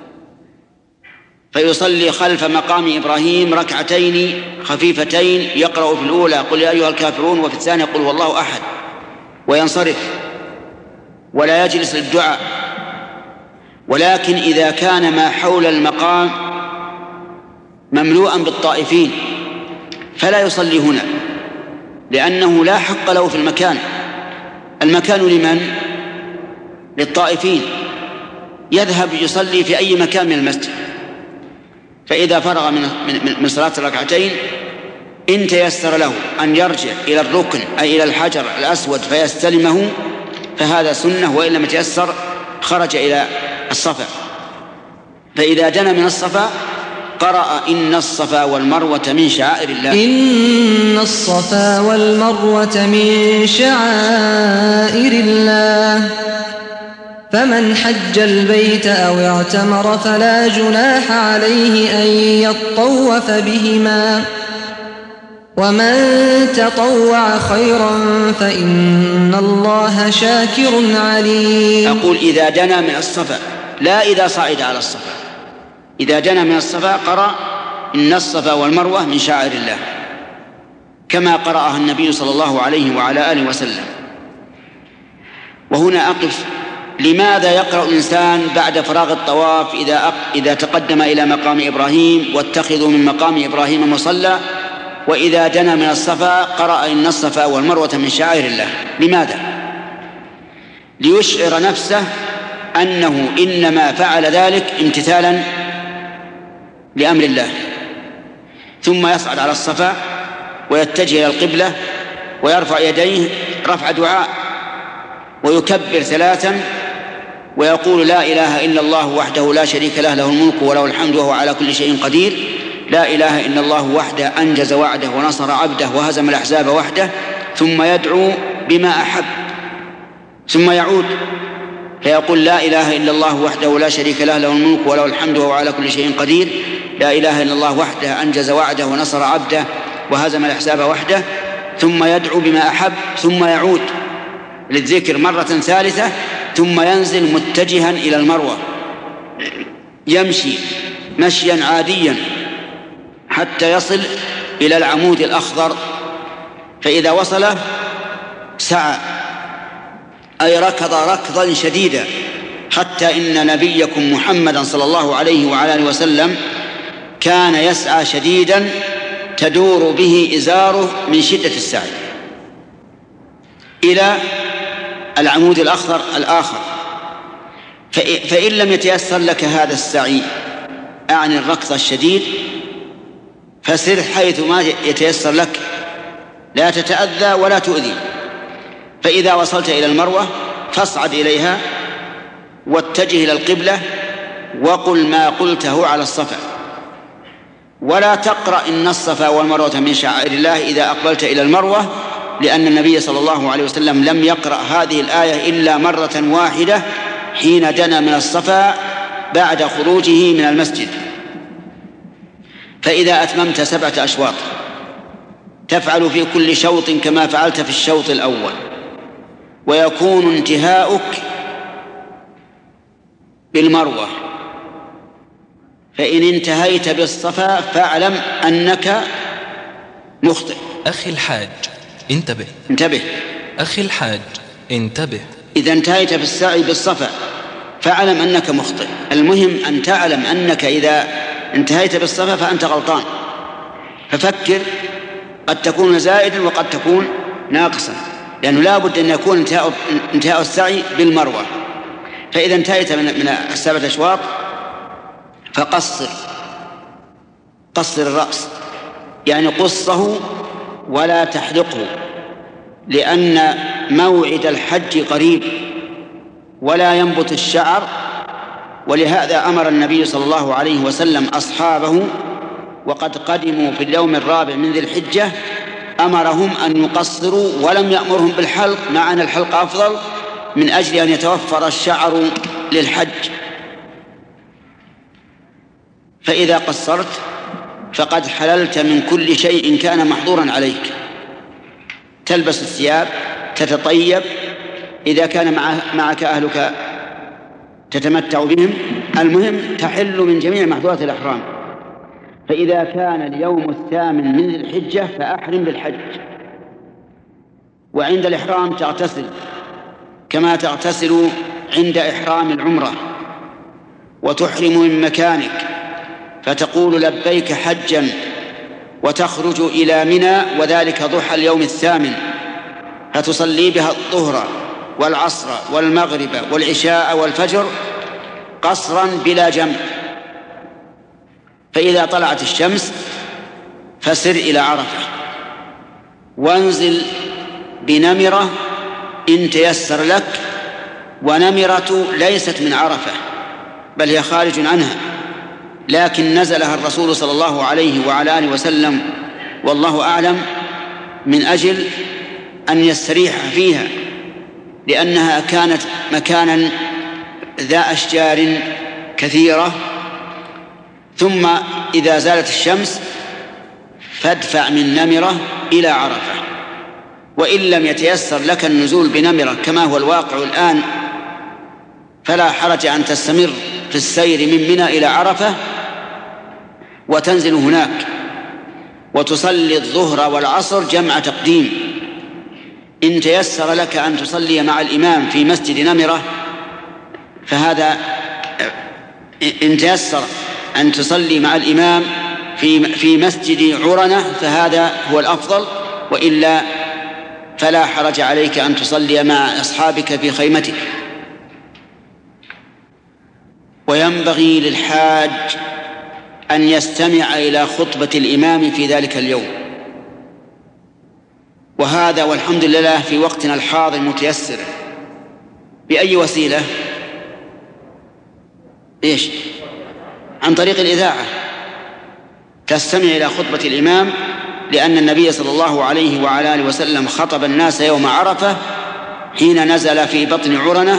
فيصلي خلف مقام إبراهيم 2 ركعتين خفيفتين، يقرأ في الأولى قل يا أيها الكافرون، وفي الثانية قل والله أحد، وينصرف ولا يجلس للدعاء. ولكن إذا كان ما حول المقام مملوءا بالطائفين فلا يصلي هنا، لأنه لا حق له في المكان. المكان لمن؟ للطائفين، يذهب يصلي في أي مكان من المسجد. فإذا فرغ من صلاة 2 ركعتين إن تيسر له أن يرجع إلى الركن أي إلى الحجر الأسود فيستلمه فهذا سنة، وإن لم يتيسر خرج إلى الصفا. فإذا دنا من الصفا قرأ إن الصفا والمروة من شعائر الله. إن الصفا والمروة من شعائر الله فمن حج البيت أو اعتمر فلا جناح عليه أن يطوف بهما ومن تطوع خيرا فإن الله شاكر عليم. أقول إذا دنا من الصفا، لا إذا صعد على الصفا. إذا دنا من الصفا قرأ إن الصفا والمروة من شعائر الله كما قرأها النبي صلى الله عليه وعلى آله وسلم. وهنا أقف، لماذا يقرأ الإنسان بعد فراغ الطواف إذا تقدم إلى مقام إبراهيم واتخذوا من مقام إبراهيم مصلى، وإذا دنا من الصفا قرأ إن الصفا والمروة من شعائر الله؟ لماذا؟ ليشعر نفسه أنه إنما فعل ذلك امتثالا لأمر الله، ثم يصعد على الصفا ويتجه إلى القبلة ويرفع يديه رفع دعاء ويكبر 3 ويقول لا إله إلا الله وحده لا شريك له، له الملك وله الحمد وهو على كل شيء قدير، لا إله إلا الله وحده أنجز وعده ونصر عبده وهزم الأحزاب وحده، ثم يدعو بما أحب، ثم يعود فيقول لا إله إلا الله وحده لا شريك له، له الملك وله الحمد وهو على كل شيء قدير، لا إله إلا الله وحده أنجز وعده ونصر عبده وهزم الأحزاب وحده، ثم يدعو بما أحب، ثم يعود للذكر مرة ثالثة، ثم ينزل متجها إلى المروة يمشي مشيا عاديا حتى يصل إلى العمود الأخضر، فإذا وصله سعى أي ركض ركضا شديدا، حتى إن نبيكم محمدا صلى الله عليه وعلى آله وسلم كان يسعى شديدا تدور به إزاره من شدة السعي إلى العمود الأخضر الآخر. فإن لم يتيسر لك هذا السعي أعني الركض الشديد فسر حيث ما يتيسر لك، لا تتأذى ولا تؤذي. فإذا وصلت إلى المروة فاصعد إليها واتجه إلى القبلة وقل ما قلته على الصفا، ولا تقرأ إن الصفا والمروة من شعائر الله إذا أقبلت إلى المروة، لأن النبي صلى الله عليه وسلم لم يقرأ هذه الآية إلا مرة واحدة حين دنا من الصفا بعد خروجه من المسجد. فإذا أتممت 7 أشواط تفعل في كل شوط كما فعلت في الشوط الأول، ويكون انتهاؤك بالمروة. فإن انتهيت بالصفا فاعلم أنك مخطئ. أخي الحاج انتبه أخي الحاج انتبه. إذا انتهيت بالسعي بالصفا فاعلم أنك مخطئ. المهم أن تعلم أنك إذا انتهيت بالصفا فأنت غلطان، ففكر، قد تكون زائدا وقد تكون ناقصا، لأنه لا بد أن يكون انتهاء السعي بالمروة. فإذا انتهيت من 7 أشواط فقصر الرأس، يعني قصه ولا تحلقه، لأن موعد الحج قريب ولا ينبت الشعر. ولهذا أمر النبي صلى الله عليه وسلم أصحابه وقد قدموا في اليوم الرابع من ذي الحجة أمرهم أن يقصروا، ولم يأمرهم بالحلق، مع أن الحلق أفضل من أجل أن يتوفر الشعر للحج. فإذا قصرت فقد حللت من كل شيء كان محظورا عليك. تلبس الثياب، تتطيب، إذا كان معك أهلك تتمتع بهم، المهم تحل من جميع محظورات الإحرام. فإذا كان اليوم 8 من ذي الحجة فأحرم بالحج، وعند الإحرام تغتسل كما تغتسل عند إحرام العمرة، وتحرم من مكانك فتقول لبيك حجا، وتخرج إلى منى وذلك ضحى اليوم 8، فتصلي بها الظهر والعصر والمغرب والعشاء والفجر قصرا بلا جمع. فإذا طلعت الشمس فسر إلى عرفة وانزل بنمرة إن تيسر لك، ونمرة ليست من عرفة بل هي خارج عنها، لكن نزلها الرسول صلى الله عليه وعلى آله وسلم والله أعلم من أجل أن يستريح فيها، لأنها كانت مكانا ذا أشجار كثيرة. ثم إذا زالت الشمس فادفع من نمرة إلى عرفة، وإن لم يتيسر لك النزول بنمرة كما هو الواقع الآن فلا حرج أن تستمر في السير من منى إلى عرفة وتنزل هناك وتصلي الظهر والعصر جمع تقديم. إن تيسر لك أن تصلي مع الإمام في مسجد نمرة فهذا، إن تيسر أن تصلي مع الإمام في مسجد عرنة فهذا هو الأفضل، وإلا فلا حرج عليك أن تصلي مع أصحابك في خيمتك. وينبغي للحاج أن يستمع إلى خطبة الإمام في ذلك اليوم، وهذا والحمد لله في وقتنا الحاضر متيسر. بأي وسيلة؟ إيش؟ عن طريق الإذاعة تستمع إلى خطبة الإمام، لأن النبي صلى الله عليه وعلى آله وسلم خطب الناس يوم عرفة حين نزل في بطن عرنة،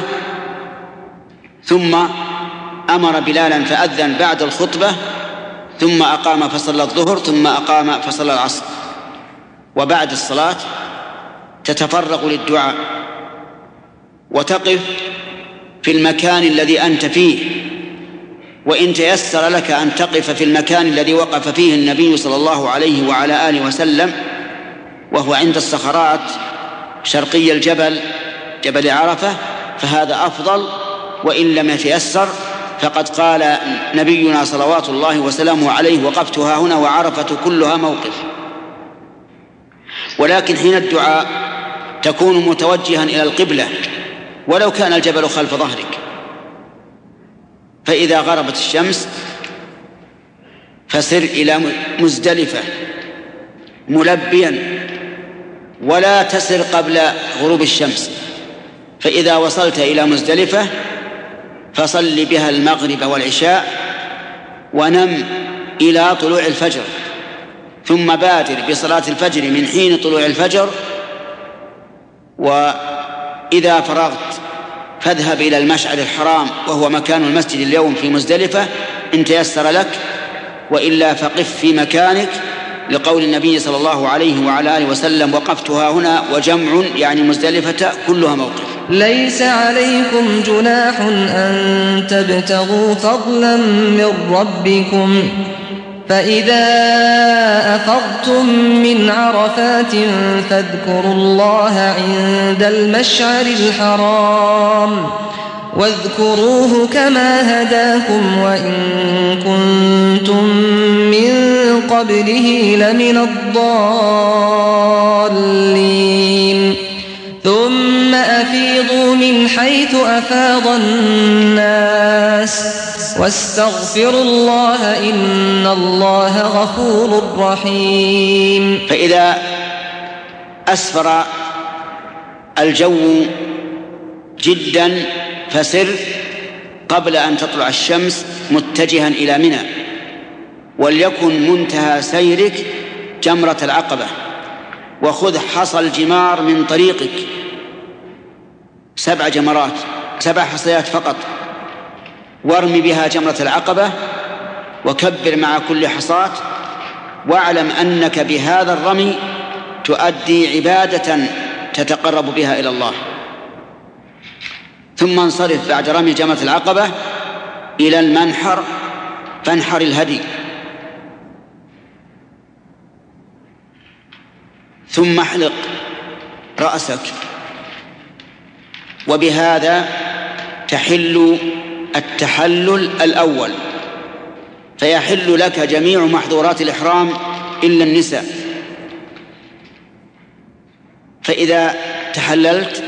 ثم أمر بلالا فأذن بعد الخطبة، ثم أقام فصلى الظهر، ثم أقام فصلى العصر. وبعد الصلاة تتفرغ للدعاء وتقف في المكان الذي أنت فيه، وإن تيسر لك أن تقف في المكان الذي وقف فيه النبي صلى الله عليه وعلى آله وسلم وهو عند الصخرات شرقي الجبل، جبل عرفة، فهذا أفضل. وإن لم يتيسر فقد قال نبينا صلوات الله وسلامه عليه: وقفتها هنا وعرفة كلها موقف. ولكن حين الدعاء تكون متوجها إلى القبلة ولو كان الجبل خلف ظهرك. فإذا غربت الشمس فسر إلى مزدلفة ملبيا، ولا تسر قبل غروب الشمس. فإذا وصلت إلى مزدلفة فصل بها المغرب والعشاء ونم إلى طلوع الفجر، ثم بادر بصلاة الفجر من حين طلوع الفجر. وإذا فرغت فاذهب إلى المشعر الحرام وهو مكان المسجد اليوم في مزدلفة إن تيسر لك، وإلا فقف في مكانك، لقول النبي صلى الله عليه وعلى آله وسلم: وقفتها هنا، وجمع يعني مزدلفة كلها موقف. ليس عليكم جناح أن تبتغوا فضلا من ربكم، فإذا أفضتم من عرفات فاذكروا الله عند المشعر الحرام واذكروه كما هداكم وإن كنتم من قبله لمن الضالين. ثم أفيضوا من حيث أفاض الناس واستغفروا الله إن الله غفور رحيم. فإذا أسفر الجو جدا فسر قبل أن تطلع الشمس متجها إلى منى، وليكن منتهى سيرك جمرة العقبة، وخذ حصى الجمار من طريقك 7 جمرات 7 حصيات فقط، وارمي بها جمرة العقبة وكبر مع كل حصاة، واعلم أنك بهذا الرمي تؤدي عبادة تتقرب بها إلى الله. ثم انصرف بعد رمي جمرة العقبة إلى المنحر فانحر الهدي، ثم احلق رأسك، وبهذا تحل التحلل الأول، فيحل لك جميع محظورات الإحرام إلا النساء. فإذا تحللت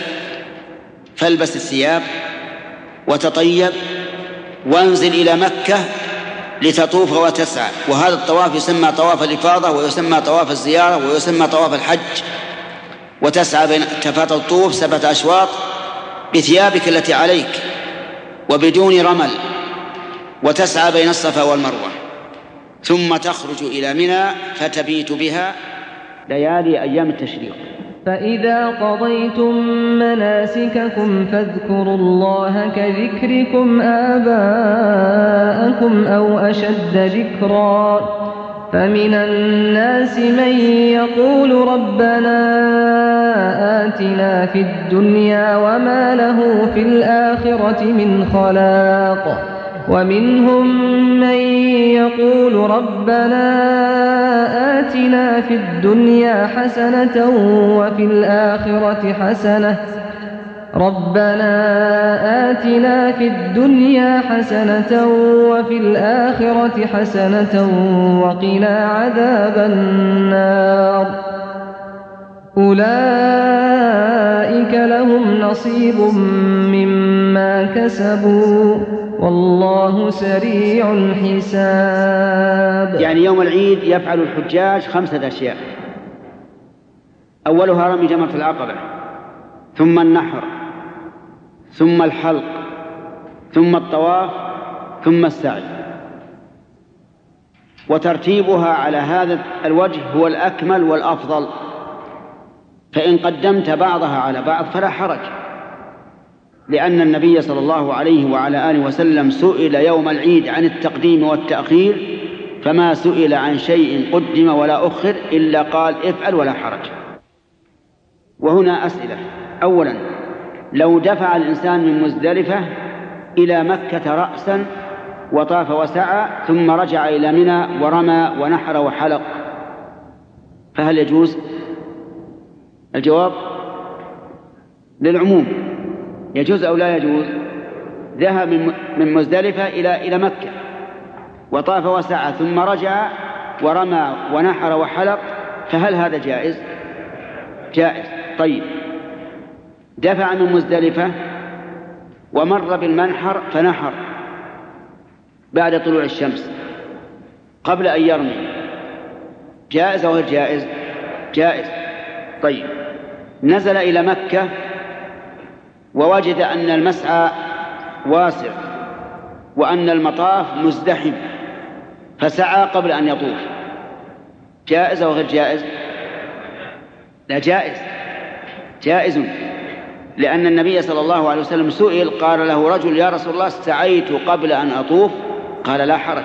فالبس الثياب وتطيب وانزل إلى مكة لتطوف وتسعى، وهذا الطواف يسمى طواف الإفاضة ويسمى طواف الزيارة ويسمى طواف الحج. وتسعى بين تطوف 7 أشواط بثيابك التي عليك وبدون رمل، وتسعى بين الصفا والمروة، ثم تخرج إلى منى فتبيت بها ليالي أيام التشريق. فإذا قضيتم مناسككم فاذكروا الله كذكركم آباءكم أو أشد ذكرا، فمن الناس من يقول ربنا آتنا في الدنيا وما له في الآخرة من خلاق، ومنهم من يقول ربنا آتنا في الدنيا حسنة وفي الآخرة حسنة وفي الآخرة حسنة وقنا عذاب النار. أولئك لهم نصيب مما كسبوا والله سريع الحساب. يعني يوم العيد يفعل الحجاج 5 أشياء: أولها رمي جمرة العقبة، ثم النحر، ثم الحلق، ثم الطواف، ثم السعي. وترتيبها على هذا الوجه هو الأكمل والأفضل، فإن قدمت بعضها على بعض فلا حرج، لأن النبي صلى الله عليه وعلى آله وسلم سئل يوم العيد عن التقديم والتأخير فما سئل عن شيء قدم ولا أخر إلا قال افعل ولا حرج. وهنا أسئلة. أولا، لو دفع الإنسان من مزدلفة إلى مكة رأسا وطاف وسعى ثم رجع إلى منى ورمى ونحر وحلق، فهل يجوز؟ الجواب للعموم، يجوز أو لا يجوز. ذهب من مزدلفة إلى مكة وطاف وسعى ثم رجع ورمى ونحر وحلق، فهل هذا جائز؟ جائز. طيب، دفع من مزدلفة ومر بالمنحر فنحر بعد طلوع الشمس قبل أن يرمي، جائز أو غير جائز؟ جائز. طيب، نزل إلى مكة ووجد أن المسعى واسع وأن المطاف مزدحم فسعى قبل أن يطوف، جائز أو غير جائز؟ لا، جائز، جائز، لأن النبي صلى الله عليه وسلم سئل قال له رجل يا رسول الله سعيت قبل أن أطوف، قال لا حرج،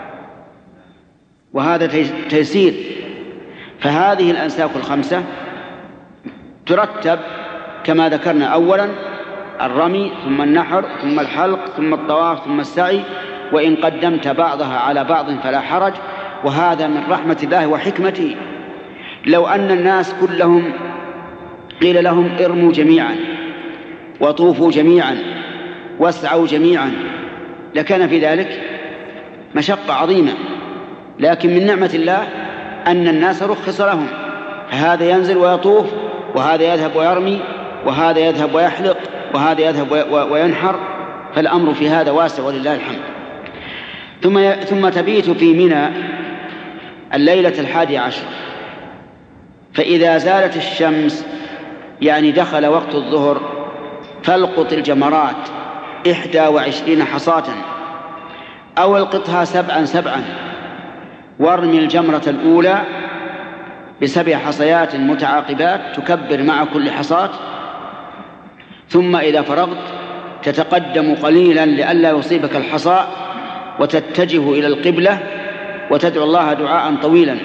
وهذا تيسير. فهذه الأنساك 5 ترتب كما ذكرنا: أولا الرمي، ثم النحر، ثم الحلق، ثم الطواف، ثم السعي، وإن قدمت بعضها على بعض فلا حرج. وهذا من رحمة الله وحكمته. لو أن الناس كلهم قيل لهم ارموا جميعا وطوفوا جميعا واسعوا جميعا لكان في ذلك مشقة عظيمة، لكن من نعمة الله أن الناس رخص لهم، فهذا ينزل ويطوف، وهذا يذهب ويرمي، وهذا يذهب ويحلق، وهذا يذهب وينحر، فالأمر في هذا واسع ولله الحمد. ثم تبيت في منى الليلة 11، فإذا زالت الشمس يعني دخل وقت الظهر فالقط الجمرات 21 حصاة أو القطها 7 وارمي الجمرة الأولى ب7 حصيات متعاقبات تكبر مع كل حصاة، ثم إذا فرغت تتقدم قليلا لئلا يصيبك الحصى وتتجه إلى القبلة وتدعو الله دعاء طويلا،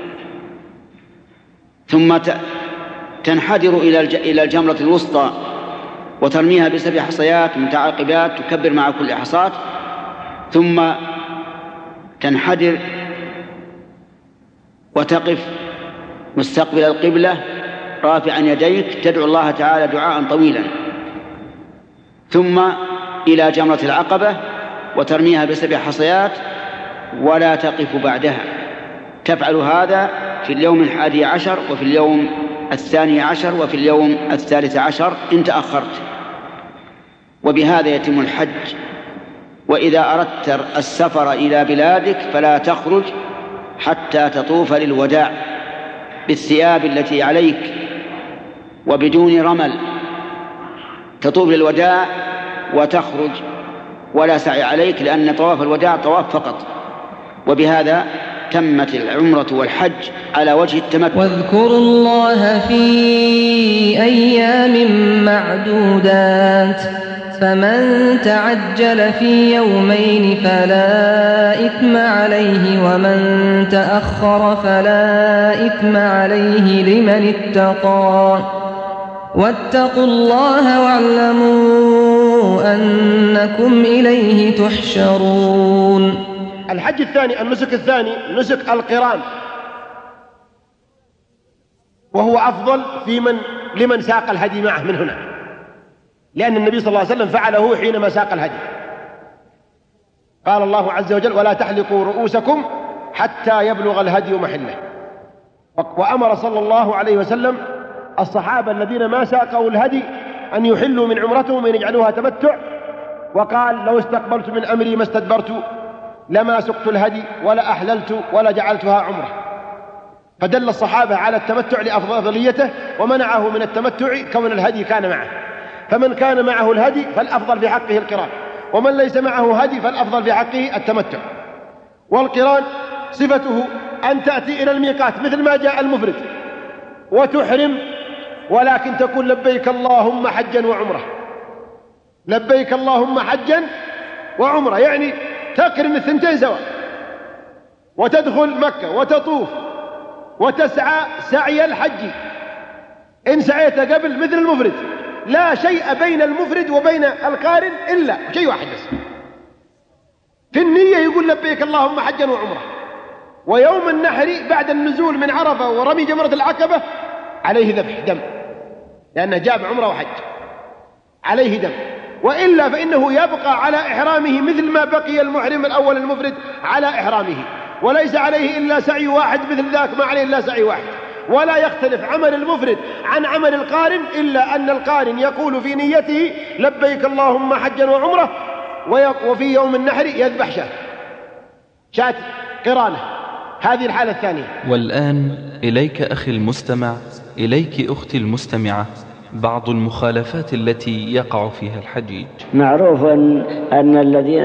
ثم تنحدر إلى الجمرة الوسطى وترميها ب7 حصيات متعاقبات تكبر مع كل حصاة، ثم تنحدر وتقف مستقبل القبلة رافعا يديك تدعو الله تعالى دعاء طويلا، ثم إلى جمرة العقبة وترميها ب7 حصيات ولا تقف بعدها. تفعل هذا في اليوم 11 وفي اليوم 12 وفي اليوم 13 إن تأخرت. وبهذا يتم الحج وإذا أردت السفر إلى بلادك فلا تخرج حتى تطوف للوداع بالثياب التي عليك وبدون رمل، تطوف للوداع وتخرج ولا سعي عليك، لأن طواف الوداع طواف فقط. وبهذا تمت العمرة والحج على وجه التمتع. واذكروا الله في أيام معدودات، فمن تعجل في يومين فلا إثم عليه، ومن تأخر فلا إثم عليه لمن اتقى. واتقوا الله واعلموا أنكم إليه تحشرون. الحج الثاني، النسك الثاني نسك القران، وهو أفضل لمن ساق الهدي معه من هنا، لأن النبي صلى الله عليه وسلم فعله حينما ساق الهدي. قال الله عز وجل: ولا تحلقوا رؤوسكم حتى يبلغ الهدي محله. وأمر صلى الله عليه وسلم الصحابة الذين ما ساقوا الهدي أن يحلوا من عمرتهم وأن يجعلوها تمتع، وقال: لو استقبلت من أمري ما استدبرت لما سقت الهدي ولا أحللت ولا جعلتها عمرة. فدل الصحابة على التمتع لأفضليته، ومنعه من التمتع كون الهدي كان معه. فمن كان معه الهدي فالأفضل في حقه القران، ومن ليس معه هدي فالأفضل في حقه التمتع. والقران صفته أن تأتي إلى الميقات مثل ما جاء المفرد وتحرم، ولكن تقول لبيك اللهم حجا وعمرة، لبيك اللهم حجا وعمرة، يعني تقرن الثنتين سوا، وتدخل مكة وتطوف وتسعى سعي الحج إن سعيت قبل مثل المفرد. لا شيء بين المفرد وبين القارن إلا شيء واحد بس، في النية يقول لبيك اللهم حجا وعمرة. ويوم النحر بعد النزول من عرفة ورمي جمرة العقبة عليه ذبح دم، لأنه جاب عمرة وحج عليه دم، وإلا فإنه يبقى على إحرامه مثل ما بقي المحرم الأول المفرد على إحرامه، وليس عليه إلا سعي واحد مثل ذاك، ما عليه إلا سعي واحد. ولا يختلف عمل المفرد عن عمل القارن، إلا أن القارن يقول في نيته لبيك اللهم حجا وعمرة، وفي يوم النحر يذبح شاة قرانة. هذه الحالة الثانية. والآن إليك أخي المستمع، إليك أختي المستمعة، بعض المخالفات التي يقع فيها الحجيج. معروف أن الذين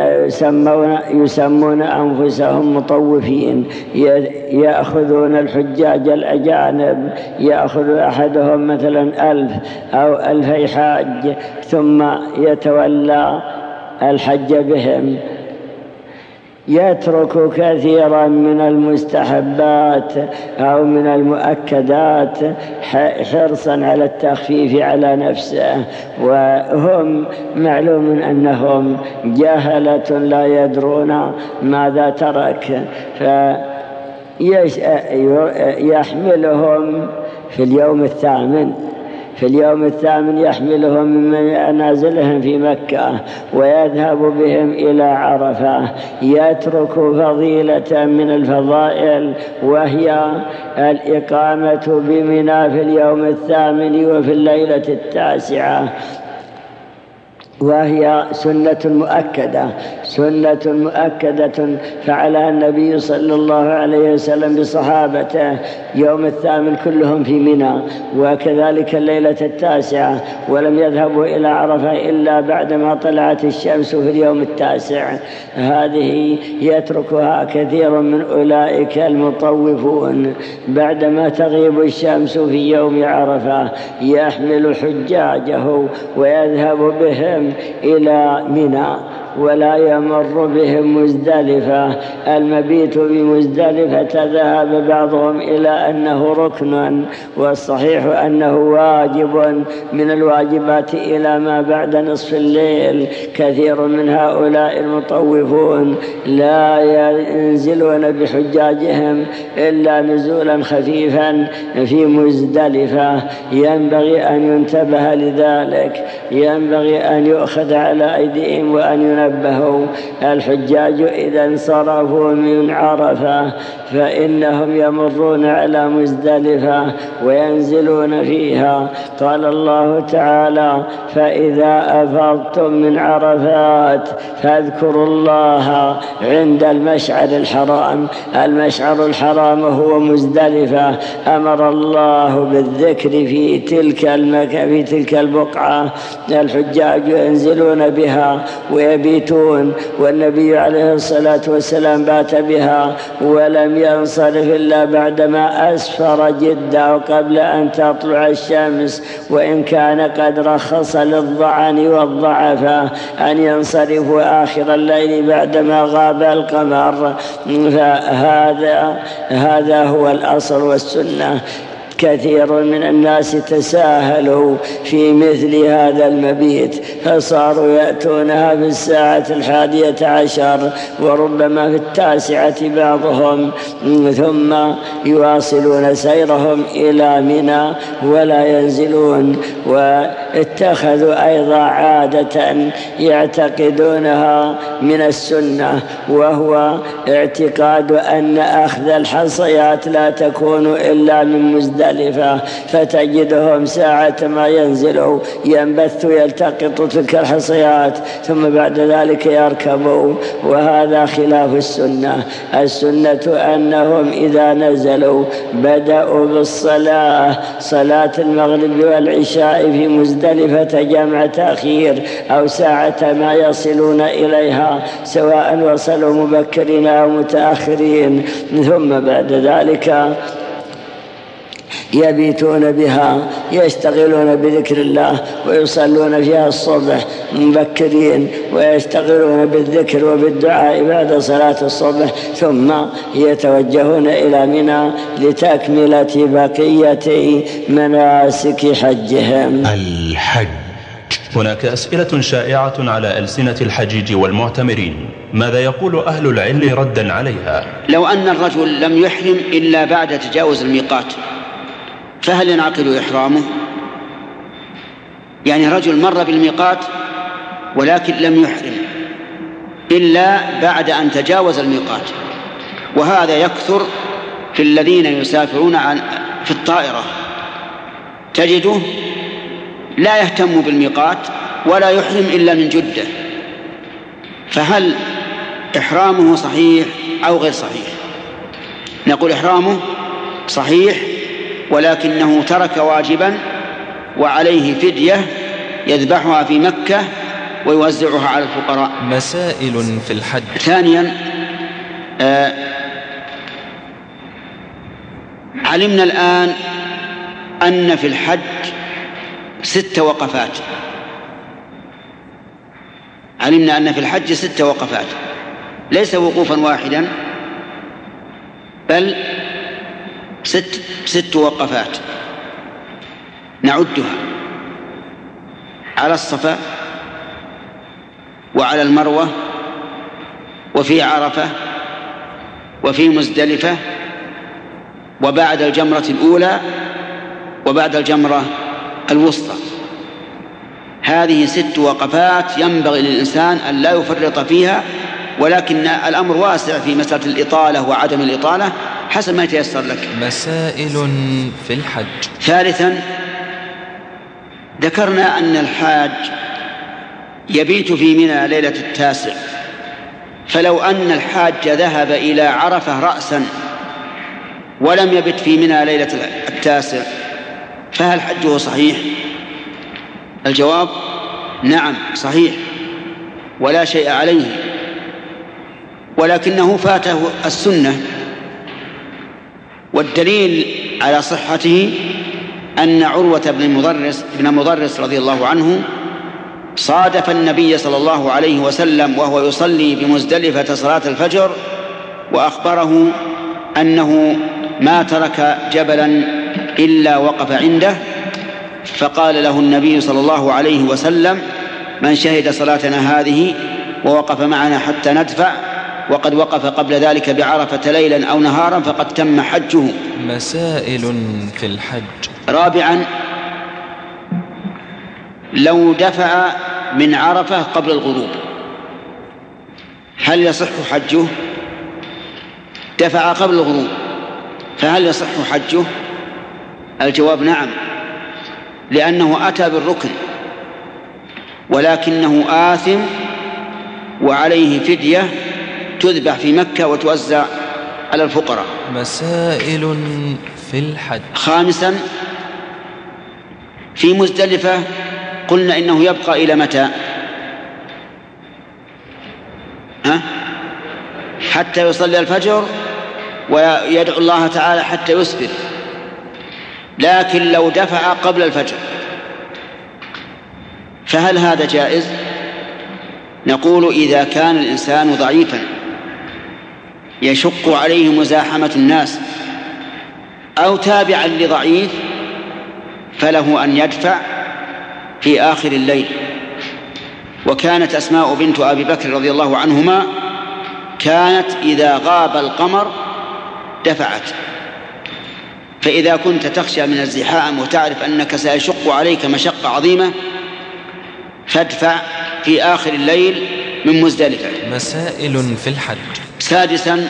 يسمون أنفسهم مطوفين يأخذون الحجاج الأجانب، يأخذ أحدهم مثلا 1000 أو 2000 حاج ثم يتولى الحج بهم، يترك كثيرا من المستحبات أو من المؤكدات حرصا على التخفيف على نفسه، وهم معلوم أنهم جهلة لا يدرون ماذا ترك، فيحملهم في اليوم الثامن يحملهم من منازلهم في مكة ويذهب بهم إلى عرفة، يترك فضيلة من الفضائل وهي الإقامة بمنى في اليوم الثامن وفي الليلة التاسعة، وهي سنة مؤكدة فعلها النبي صلى الله عليه وسلم بصحابته يوم الثامن كلهم في منى، وكذلك الليلة التاسعة، ولم يذهبوا إلى عرفة إلا بعدما طلعت الشمس في اليوم التاسع. هذه يتركها كثير من أولئك المطوفون بعدما تغيب الشمس في يوم عرفة، يحمل حجاجه ويذهب بهم إلى منى ولا يمر بهم مزدلفة. المبيت بمزدلفة ذهب بعضهم إلى أنه ركن، والصحيح أنه واجب من الواجبات إلى ما بعد نصف الليل. كثير من هؤلاء المطوفون لا ينزلون بحجاجهم إلا نزولا خفيفا في مزدلفة، ينبغي أن ينتبه لذلك، ينبغي أن يؤخذ على أيديهم وأن نبهوا الحجاج إذا انصرفوا من عرفة فإنهم يمرون على مزدلفة وينزلون فيها. قال الله تعالى: فإذا أفضتم من عرفات فاذكروا الله عند المشعر الحرام. المشعر الحرام هو مزدلفة، أمر الله بالذكر في تلك البقعة. الحجاج ينزلون بها ويبيتون، والنبي عليه الصلاة والسلام بات بها ولم ينصرف إلا بعدما أسفر جدا وقبل أن تطلع الشمس، وإن كان قد رخص للظعن والضعفاء أن ينصرفوا آخر الليل بعدما غاب القمر. فهذا هو الأصل والسنة. كثير من الناس تساهلوا في مثل هذا المبيت، فصاروا يأتونها في الساعة 11 وربما في 9 بعضهم، ثم يواصلون سيرهم إلى منى ولا ينزلون. واتخذوا أيضا عادة يعتقدونها من السنة، وهو اعتقاد أن أخذ الحصيات لا تكون إلا من مزدلفة، فتجدهم ساعة ما ينزلوا ينبث يلتقط تلك الحصيات ثم بعد ذلك يركبوا، وهذا خلاف السنة. السنة أنهم إذا نزلوا بدأوا بالصلاة، صلاة المغرب والعشاء في مزدلفة جمع تأخير أو ساعة ما يصلون إليها، سواء وصلوا مبكرين أو متأخرين، ثم بعد ذلك يبيتون بها يشتغلون بذكر الله ويصلون فيها الصبح مبكرين ويشتغلون بالذكر وبالدعاء بعد صلاة الصبح، ثم يتوجهون إلى منى لتكملة بقية مناسك حجهم. الحج. هناك أسئلة شائعة على ألسنة الحجيج والمعتمرين، ماذا يقول أهل العلم ردا عليها؟ لو أن الرجل لم يحرم إلا بعد تجاوز الميقات فهل ينعقد إحرامه؟ يعني رجل مر بالميقات ولكن لم يحرم إلا بعد أن تجاوز الميقات، وهذا يكثر في الذين يسافرون في الطائرة، تجده لا يهتم بالميقات ولا يحرم إلا من جدة، فهل إحرامه صحيح أو غير صحيح؟ نقول إحرامه صحيح، ولكنه ترك واجبا وعليه فدية يذبحها في مكة ويوزعها على الفقراء. مسائل في الحج. ثانيا، علمنا الآن أن في الحج 6 وقفات. علمنا أن في الحج 6 وقفات، ليس وقوفا واحدا بل 6 وقفات نعدها على الصفا وعلى المروة وفي عرفة وفي مزدلفة وبعد الجمرة الأولى وبعد الجمرة الوسطى. هذه 6 وقفات ينبغي للإنسان أن لا يفرط فيها، ولكن الأمر واسع في مسألة الإطالة وعدم الإطالة حسب ما يتيسر لك. مسائل في الحج. ثالثا، ذكرنا أن الحاج يبيت في منى ليلة 9، فلو أن الحاج ذهب إلى عرفة رأسا ولم يبت في منى ليلة 9 فهل حجه صحيح؟ الجواب نعم صحيح ولا شيء عليه، ولكنه فاته السنة. والدليل على صحته أن عروة بن مضرس رضي الله عنه صادف النبي صلى الله عليه وسلم وهو يصلي بمزدلفة صلاة الفجر، وأخبره أنه ما ترك جبلا إلا وقف عنده، فقال له النبي صلى الله عليه وسلم: من شهد صلاتنا هذه ووقف معنا حتى ندفع وقد وقف قبل ذلك بعرفة ليلا أو نهارا فقد تم حجه. مسائل في الحج. رابعا، لو دفع من عرفة قبل الغروب هل يصح حجه؟ دفع قبل الغروب، فهل يصح حجه؟ الجواب نعم، لأنه أتى بالركن، ولكنه آثم وعليه فدية تذبح في مكة وتوزع على الفقراء. مسائل في الحج. خامسا، في مزدلفة قلنا إنه يبقى إلى متى؟ حتى يصلي الفجر ويدعو الله تعالى حتى يسفر، لكن لو دفع قبل الفجر فهل هذا جائز؟ نقول إذا كان الإنسان ضعيفا يشق عليه مزاحمة الناس أو تابعا لضعيف فله أن يدفع في آخر الليل. وكانت أسماء بنت أبي بكر رضي الله عنهما كانت إذا غاب القمر دفعت. فإذا كنت تخشى من الزحام وتعرف أنك سيشق عليك مشقة عظيمة فادفع في آخر الليل من مزدلفة. مسائل في الحج. سادسا،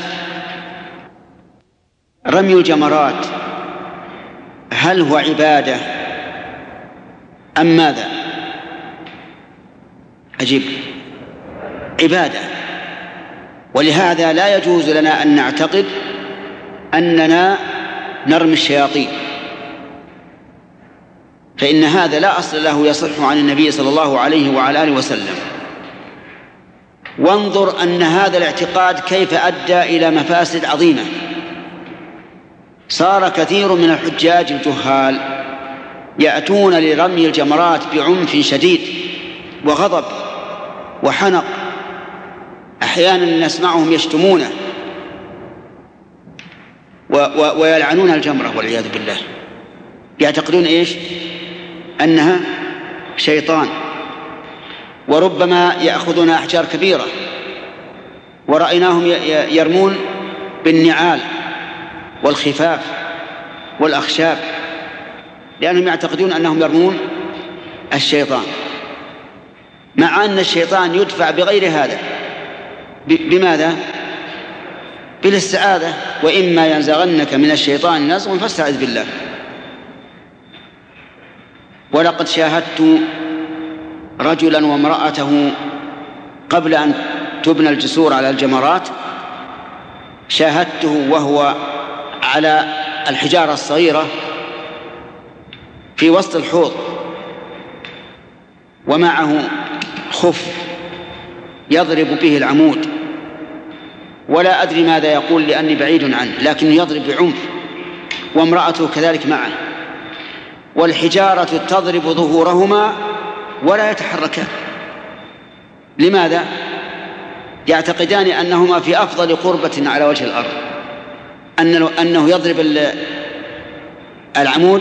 رمي الجمرات هل هو عبادة أم ماذا؟ أجيب، عبادة، ولهذا لا يجوز لنا أن نعتقد أننا نرمي الشياطين، فإن هذا لا أصل له يصح عن النبي صلى الله عليه وعلى آله وسلم. وانظر أن هذا الاعتقاد كيف أدى إلى مفاسد عظيمة. صار كثير من الحجاج الجهال يأتون لرمي الجمرات بعنف شديد وغضب وحنق، أحيانا نسمعهم يشتمونه ويلعنون الجمرة والعياذ بالله، يعتقدون إيش؟ أنها شيطان. وربما يأخذون أحجار كبيرة، ورأيناهم يرمون بالنعال والخفاف والأخشاب، لأنهم يعتقدون أنهم يرمون الشيطان، مع أن الشيطان يدفع بغير هذا. بماذا؟ بالاستعاذة، وإما ينزغنك من الشيطان نزغ فاستعذ بالله. ولقد شاهدت رجلا وامرأته قبل أن تبنى الجسور على الجمرات، شاهدته وهو على الحجارة الصغيرة في وسط الحوض ومعه خف يضرب به العمود، ولا أدري ماذا يقول لأني بعيد عنه، لكنه يضرب بعنف، وامرأته كذلك معه، والحجارة تضرب ظهورهما ولا يتحركان. لماذا؟ يعتقدان أنهما في أفضل قربة على وجه الأرض، أنه يضرب العمود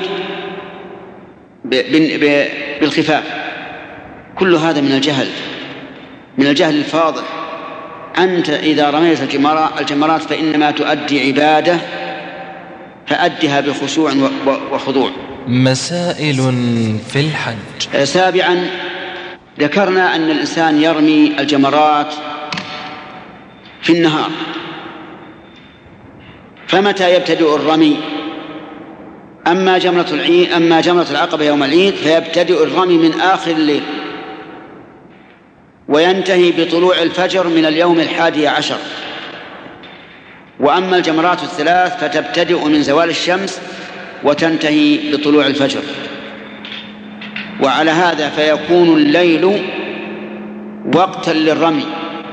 بالخفاف. كل هذا من الجهل، من الجهل الفاضل. أنت إذا رميت الجمرات فإنما تؤدي عبادة، فأدها بخشوع وخضوع. مسائل في الحج. سابعا، ذكرنا أن الإنسان يرمي الجمرات في النهار، فمتى يبتدئ الرمي؟ أما جمرة العقبة يوم العيد فيبتدئ الرمي من آخر الليل وينتهي بطلوع الفجر من اليوم 11. وأما الجمرات الثلاث فتبتدئ من زوال الشمس وتنتهي بطلوع الفجر. وعلى هذا فيكون الليل وقتا للرمي.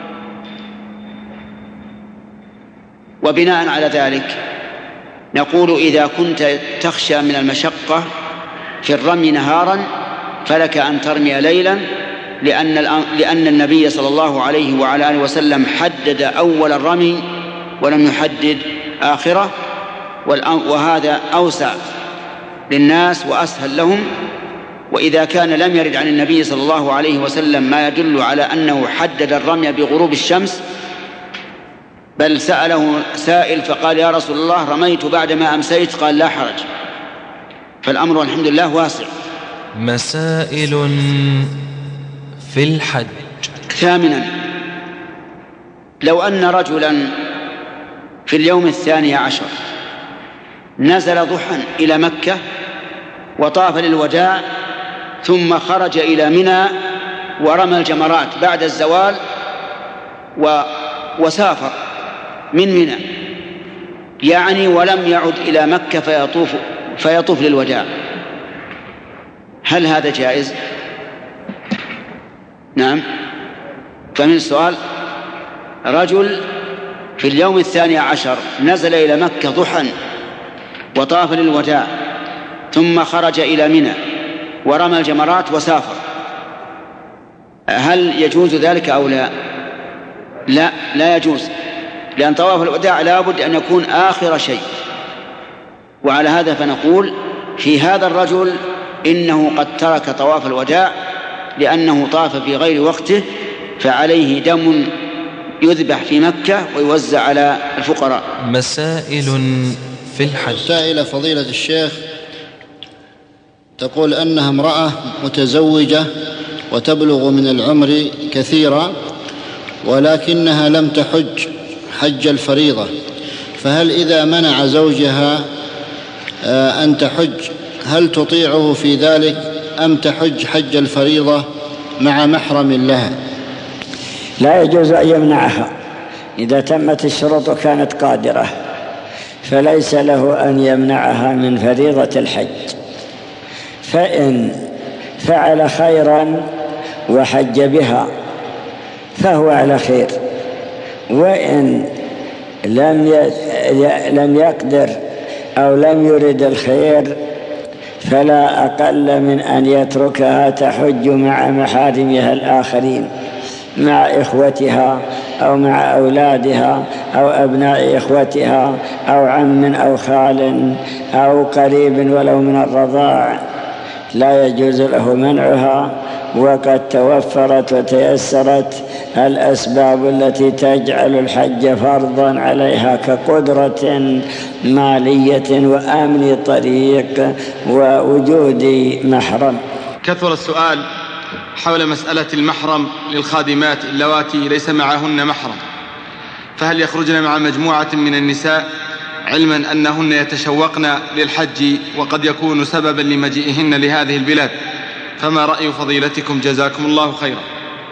وبناء على ذلك نقول إذا كنت تخشى من المشقة في الرمي نهارا فلك أن ترمي ليلا، لأن النبي صلى الله عليه وعلى آله وسلم حدد أول الرمي ولم يحدد آخره، وهذا أوسع للناس وأسهل لهم. وإذا كان لم يرد عن النبي صلى الله عليه وسلم ما يدل على أنه حدد الرمي بغروب الشمس، بل سأله سائل فقال يا رسول الله رميت بعدما أمسيت، قال لا حرج. فالأمر الحمد لله واسع. مسائل في الحج. ثامنا، لو أن رجلا في اليوم 12 نزل ضحى إلى مكة وطاف للوداع ثم خرج إلى منى ورمى الجمرات بعد الزوال وسافر من منى، يعني ولم يعد إلى مكة فيطوف للوداع، هل هذا جائز؟ نعم. فمن السؤال، رجل في اليوم 12 نزل إلى مكة ضحى وطاف للوداع ثم خرج إلى منى ورمى الجمرات وسافر، هل يجوز ذلك أو لا؟ لا يجوز، لأن طواف الوداع لا بد أن يكون آخر شيء. وعلى هذا فنقول في هذا الرجل إنه قد ترك طواف الوداع لأنه طاف في غير وقته، فعليه دم يذبح في مكة ويوزع على الفقراء. مسائل في الحج. سائلة فضيلة الشيخ تقول أنها امرأة متزوجة وتبلغ من العمر كثيرا ولكنها لم تحج حج الفريضة، فهل إذا منع زوجها أن تحج هل تطيعه في ذلك أم تحج حج الفريضة مع محرم لها؟ لا يجوز أن يمنعها إذا تمت الشروط وكانت قادرة، فليس له أن يمنعها من فريضة الحج، فإن فعل خيرا وحج بها فهو على خير، وإن لم يقدر أو لم يرد الخير فلا أقل من أن يتركها تحج مع محارمها الآخرين، مع إخوتها أو مع أولادها أو أبناء إخوتها أو عم أو خال أو قريب ولو من الرضاع، لا يجوز له منعها، وقد توفرت وتيسرت الأسباب التي تجعل الحج فرضا عليها كقدرة مالية وأمن طريق ووجود محرم. كثر السؤال حول مسألة المحرم للخادمات اللواتي ليس معهن محرم، فهل يخرجن مع مجموعة من النساء علما أنهن يتشوقن للحج وقد يكون سببا لمجيئهن لهذه البلاد؟ فما رأي فضيلتكم جزاكم الله خيرا؟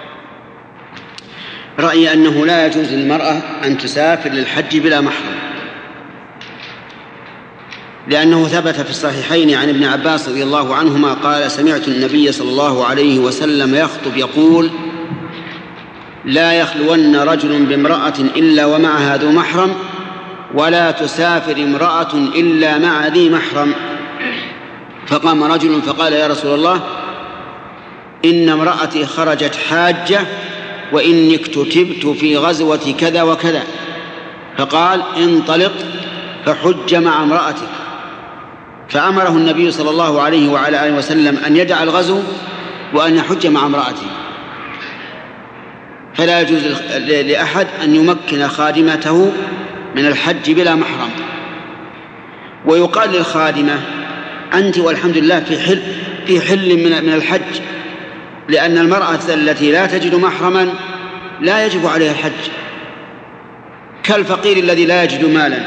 رأيي أنه لا يجوز للمرأة أن تسافر للحج بلا محرم، لأنه ثبت في الصحيحين عن ابن عباس رضي الله عنهما قال: سمعت النبي صلى الله عليه وسلم يخطب يقول: لا يخلون رجل بامرأة إلا ومعها ذو محرم، ولا تسافر امرأة إلا مع ذي محرم. فقام رجل فقال: يا رسول الله، إن امرأتي خرجت حاجة وإني اكتتبت في غزوة كذا وكذا. فقال: انطلق فحج مع امرأتك. فأمره النبي صلى الله عليه وعلى آله وسلم أن يدع الغزو وأن يحج مع امرأته. فلا يجوز لأحد أن يمكن خادمته من الحج بلا محرم. ويقال للخادمة: أنت والحمد لله في حل من الحج، لأن المرأة التي لا تجد محرما لا يجب عليها الحج، كالفقير الذي لا يجد مالا.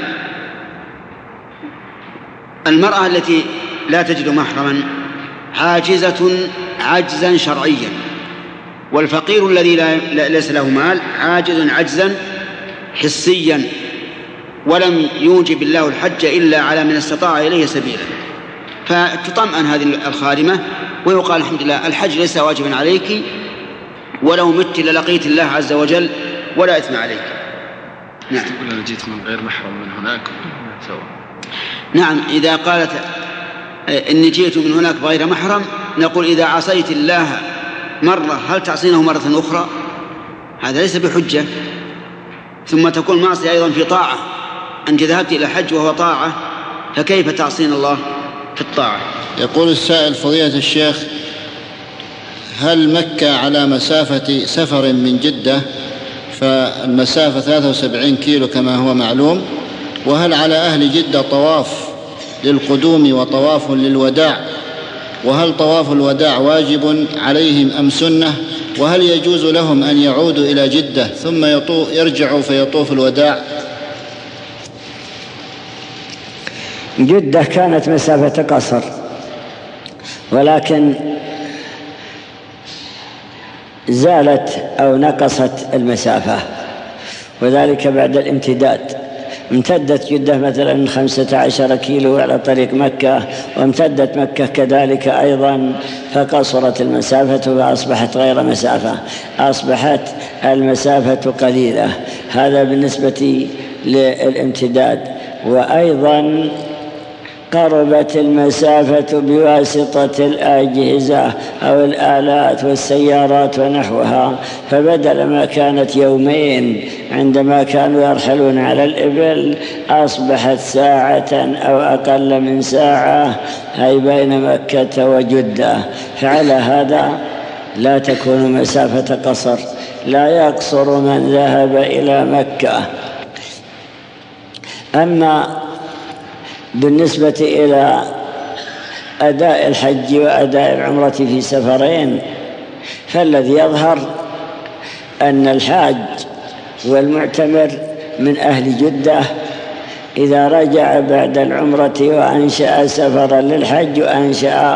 المرأة التي لا تجد محرما عاجزة عجزا شرعيا، والفقير الذي ليس له مال عاجز عجزا حسيا، ولم يوجب الله الحج إلا على من استطاع إليه سبيلا. فتطمئن هذه الخادمة ويقال: الحمد لله، الحج ليس واجبا عليك، ولو مت للقيت الله عز وجل ولا إثم عليك. نعم. تقول أنا جيت من غير محرم من هناك سواء. نعم، إذا قالت إني جئت من هناك بغير محرم، نقول: إذا عصيت الله مرة هل تعصينه مرة أخرى؟ هذا ليس بحجة. ثم تكون معصية أيضا في طاعة، أنت ذهبت إلى الحج وهو طاعة، فكيف تعصين الله في الطاعة؟ يقول السائل: فضيلة الشيخ، هل مكة على مسافة سفر من جدة، فالمسافة 73 كيلو كما هو معلوم، وهل على أهل جدة طواف للقدوم وطواف للوداع، وهل طواف الوداع واجب عليهم أم سنة، وهل يجوز لهم أن يعودوا إلى جدة ثم يرجعوا فيطوف الوداع؟ جدة كانت مسافة قصر، ولكن زالت أو نقصت المسافة، وذلك بعد الامتداد. امتدت جدة مثلا 15 كيلو على طريق مكة، وامتدت مكة كذلك أيضا، فقصرت المسافة فأصبحت غير مسافة، أصبحت المسافة قليلة. هذا بالنسبة للامتداد. وأيضا قربت المسافة بواسطة الأجهزة أو الآلات والسيارات ونحوها، فبدل ما كانت يومين عندما كانوا يرحلون على الإبل أصبحت ساعة أو أقل من ساعة، أي بين مكة وجدة. فعلى هذا لا تكون مسافة قصر، لا يقصر من ذهب إلى مكة. أما بالنسبة إلى أداء الحج وأداء العمرة في سفرين، فالذي يظهر أن الحاج والمعتمر من أهل جدة إذا رجع بعد العمرة وأنشأ سفرا للحج وأنشأ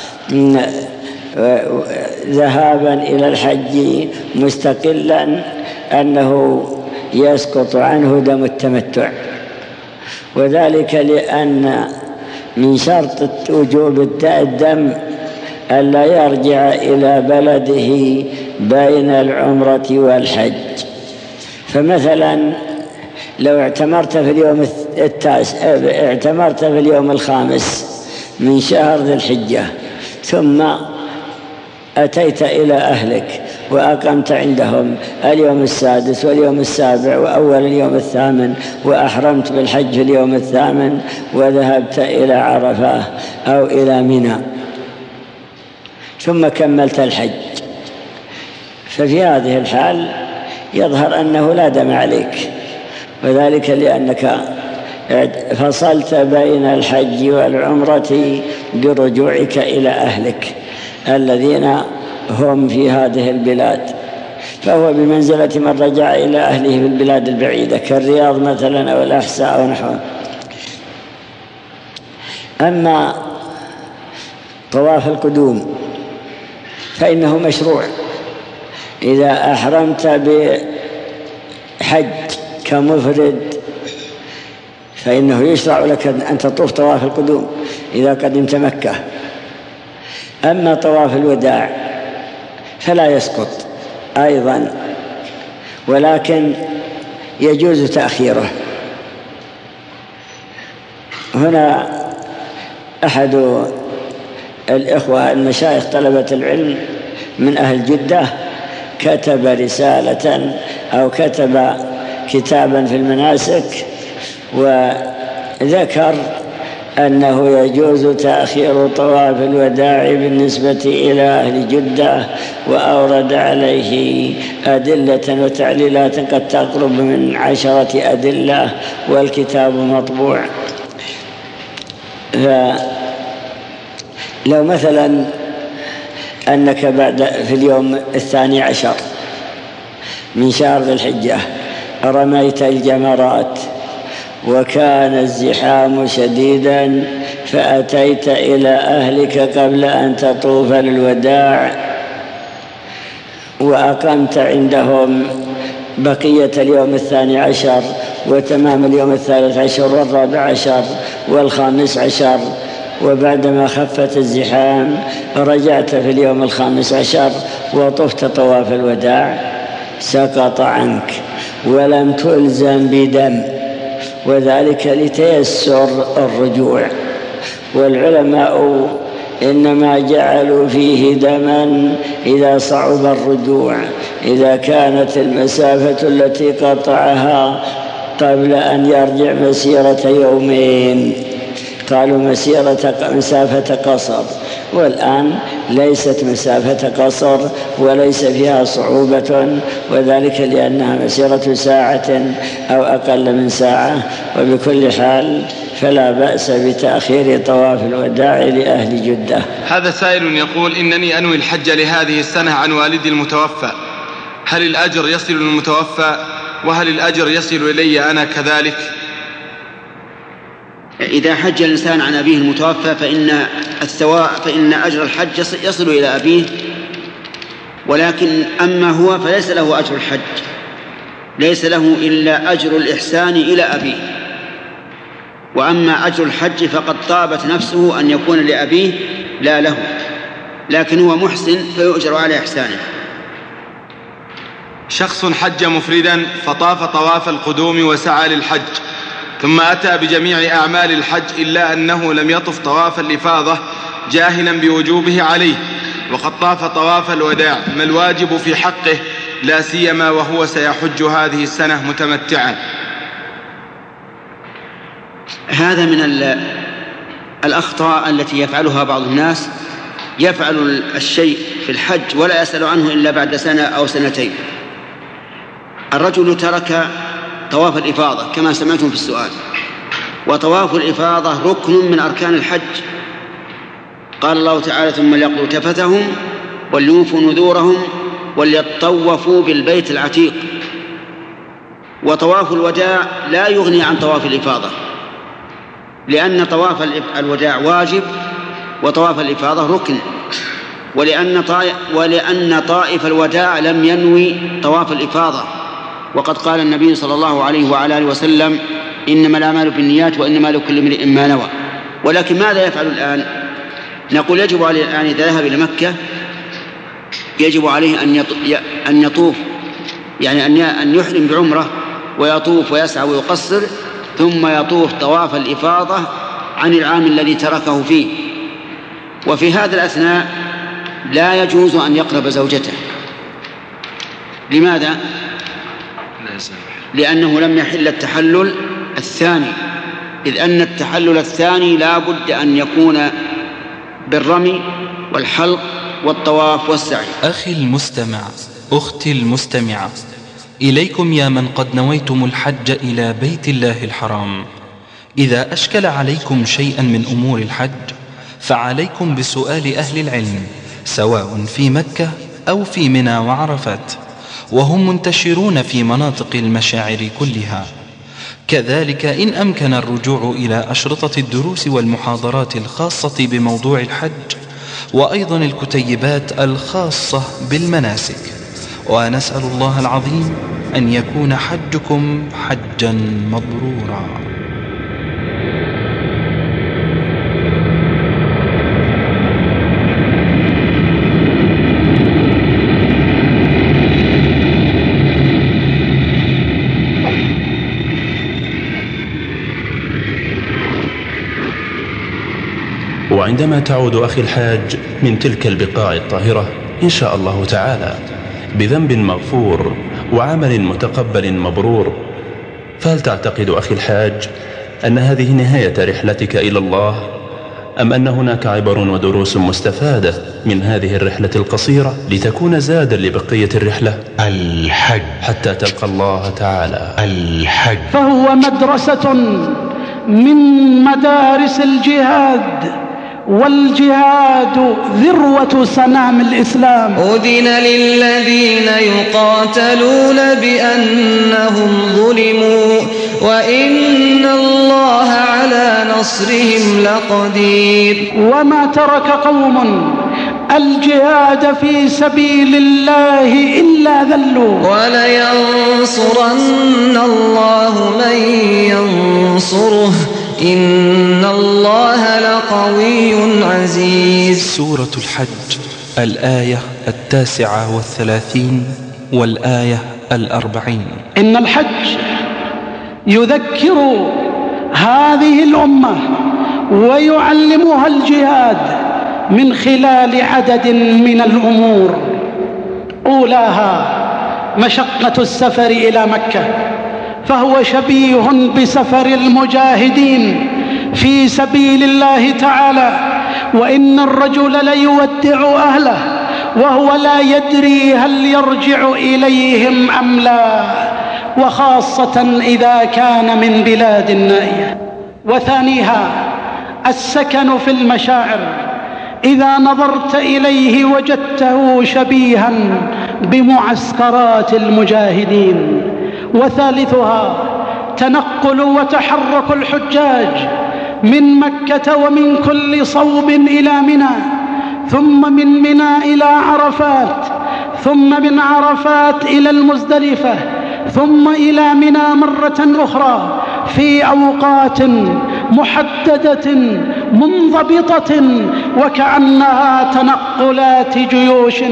ذهابا إلى الحج مستقلا، أنه يسقط عنه دم التمتع، وذلك لأن من شرط وجوب الدم ألا يرجع إلى بلده بين العمرة والحج. فمثلا لو اعتمرت في اليوم اعتمرت في اليوم 5 من شهر ذي الحجة، ثم أتيت إلى أهلك وأقمت عندهم اليوم 6 واليوم 7 وأول اليوم 8، وأحرمت بالحج في اليوم 8 وذهبت إلى عرفة أو إلى منى، ثم كملت الحج، ففي هذه الحال يظهر أنه لا دم عليك، وذلك لأنك فصلت بين الحج والعمرة برجوعك إلى أهلك الذين هم في هذه البلاد، فهو بمنزلة من رجع إلى أهله في البلاد البعيدة كالرياض مثلا أو الأحساء أو نحوه. أما طواف القدوم فإنه مشروع إذا أحرمت بحج كمفرد، فإنه يشرع لك أن تطوف طواف القدوم إذا قدمت مكة. أما طواف الوداع فلا يسقط أيضا، ولكن يجوز تأخيره. هنا أحد الإخوة المشايخ طلبة العلم من أهل جدة كتب رسالة أو كتب كتابا في المناسك، وذكر أنه يجوز تأخير طواف الوداع بالنسبة إلى أهل جدة، وأورد عليه أدلة وتعليلات قد تقرب من 10 أدلة، والكتاب مطبوع. لو مثلا أنك في اليوم 12 من شهر ذي الحجة رميت الجمرات وكان الزحام شديدا، فأتيت إلى أهلك قبل أن تطوف للوداع وأقمت عندهم بقية اليوم 12 وتمام اليوم 13 و14 و15، وبعدما خفت الزحام رجعت في اليوم 15 وطفت طواف الوداع، سقط عنك ولم تلزم بدم، وذلك لتيسر الرجوع. والعلماء إنما جعلوا فيه دما إذا صعب الرجوع، إذا كانت المسافة التي قطعها قبل أن يرجع مسيرة يومين، قالوا مسافة قصر، والآن ليست مسافة قصر وليس فيها صعوبة، وذلك لأنها مسيرة ساعة أو أقل من ساعة. وبكل حال فلا بأس بتأخير طواف الوداع لأهل جدة. هذا سائل يقول: إنني أنوي الحج لهذه السنة عن والدي المتوفى، هل الأجر يصل للمتوفى وهل الأجر يصل إلي أنا كذلك؟ إذا حج الإنسان عن أبيه المتوفى فإن أجر الحج يصل إلى أبيه، ولكن أما هو فليس له أجر الحج، ليس له إلا أجر الإحسان إلى أبيه. وأما أجر الحج فقد طابت نفسه أن يكون لأبيه لا له، لكن هو محسن فيؤجر على إحسانه. شخص حج مفردا فطاف طواف القدوم وسعى للحج، ثم أتى بجميع أعمال الحج إلا أنه لم يطف طواف الإفاضة جاهلا بوجوبه عليه، وقد طاف طواف الوداع، ما الواجب في حقه لا سيما وهو سيحج هذه السنة متمتعا؟ هذا من الأخطاء التي يفعلها بعض الناس، يفعل الشيء في الحج ولا يسأل عنه إلا بعد سنة أو سنتين. الرجل ترك طواف الإفاضة كما سمعتم في السؤال، وطواف الإفاضة ركن من أركان الحج. قال الله تعالى: ثم ليقضوا تفثهم وليوفوا نذورهم وليطوفوا بالبيت العتيق. وطواف الوداع لا يغني عن طواف الإفاضة، لأن طواف الوداع واجب وطواف الإفاضة ركن، ولأن طائف الوداع لم ينوي طواف الإفاضة. وقد قال النبي صلى الله عليه وعلى آله وسلم: إنما الأعمال بالنيات وإنما لكل امرئ ما نوى. ولكن ماذا يفعل الآن؟ نقول يجب عليه الآن إذا ذهب إلى مكة يجب عليه أن يطوف، يعني أن يحرم بعمرة ويطوف ويسعى ويقصر، ثم يطوف طواف الإفاضة عن العام الذي تركه فيه. وفي هذا الأثناء لا يجوز أن يقرب زوجته. لماذا؟ لأنه لم يحل التحلل الثاني، إذ أن التحلل الثاني لا بد أن يكون بالرمي والحلق والطواف والسعي. أخي المستمع، أختي المستمعة، إليكم يا من قد نويتم الحج إلى بيت الله الحرام، إذا أشكل عليكم شيئا من أمور الحج فعليكم بسؤال أهل العلم، سواء في مكة أو في منى وعرفات، وهم منتشرون في مناطق المشاعر كلها. كذلك إن أمكن الرجوع إلى أشرطة الدروس والمحاضرات الخاصة بموضوع الحج، وأيضا الكتيبات الخاصة بالمناسك. ونسأل الله العظيم أن يكون حجكم حجا مبرورا. وعندما تعود أخي الحاج من تلك البقاع الطاهرة إن شاء الله تعالى بذنب مغفور وعمل متقبل مبرور، فهل تعتقد أخي الحاج أن هذه نهاية رحلتك إلى الله، أم أن هناك عبر ودروس مستفادة من هذه الرحلة القصيرة لتكون زادا لبقية الرحلة؟ الحج حتى تلقى الله تعالى. الحج فهو مدرسة من مدارس الجهاد، والجهاد ذروة سنام الإسلام. أذن للذين يقاتلون بأنهم ظلموا وإن الله على نصرهم لقدير. وما ترك قوم الجهاد في سبيل الله إلا ذلوا، ولينصرن الله من ينصره إن الله لقوي عزيز. سورة الحج الآية 39 والآية 40. إن الحج يذكر هذه الأمة ويعلمها الجهاد من خلال عدد من الأمور، أولاها مشقة السفر إلى مكة، فهو شبيه بسفر المجاهدين في سبيل الله تعالى، وإن الرجل ليودع أهله وهو لا يدري هل يرجع إليهم أم لا، وخاصة إذا كان من بلاد نائية. وثانيها السكن في المشاعر، إذا نظرت إليه وجدته شبيها بمعسكرات المجاهدين. وثالثها تنقل وتحرك الحجاج من مكة ومن كل صوب إلى منى، ثم من منى إلى عرفات، ثم من عرفات إلى المزدلفة، ثم إلى منى مرة أخرى في أوقات محددة منضبطة، وكأنها تنقلات جيوش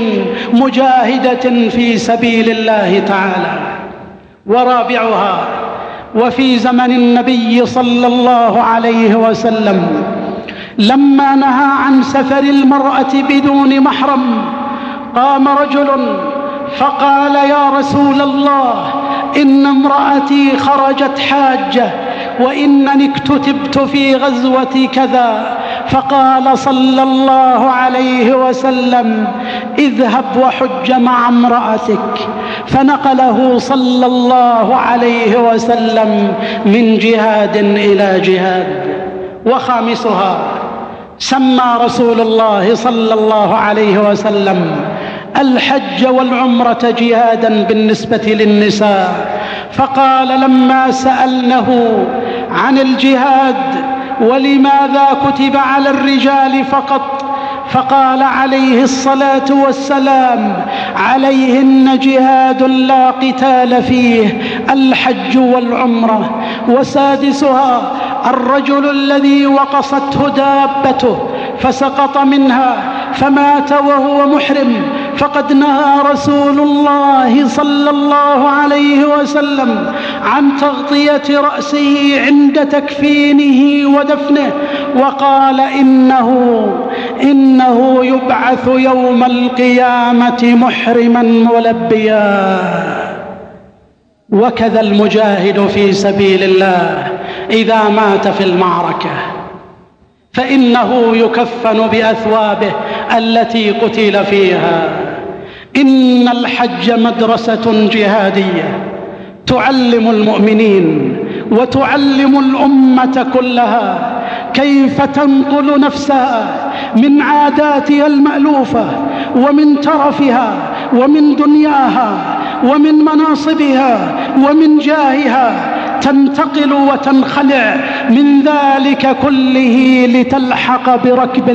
مجاهدة في سبيل الله تعالى. ورابعها وفي زمن النبي صلى الله عليه وسلم لما نهى عن سفر المرأة بدون محرم، قام رجل فقال: يا رسول الله، إن امرأتي خرجت حاجة وإنني اكتتبت في غزوة كذا. فقال صلى الله عليه وسلم: اذهب وحج مع امرأتك. فنقله صلى الله عليه وسلم من جهاد إلى جهاد. وخامسها سمى رسول الله صلى الله عليه وسلم الحج والعمرة جهادا بالنسبة للنساء، فقال لما سألنه عن الجهاد ولماذا كتب على الرجال فقط، فقال عليه الصلاة والسلام: عليهن جهاد لا قتال فيه، الحج والعمرة. وسادسها الرجل الذي وقصته دابته فسقط منها فمات وهو محرم، فقد نهى رسول الله صلى الله عليه وسلم عن تغطية رأسه عند تكفينه ودفنه، وقال: إنه يبعث يوم القيامة محرما ملبيا. وكذا المجاهد في سبيل الله إذا مات في المعركة فإنه يكفن بأثوابه التي قتل فيها. إن الحج مدرسة جهادية تعلم المؤمنين وتعلم الأمة كلها كيف تنقل نفسها من عاداتها المألوفة ومن ترفها ومن دنياها ومن مناصبها ومن جاهها، تنتقل وتنخلع من ذلك كله لتلحق بركب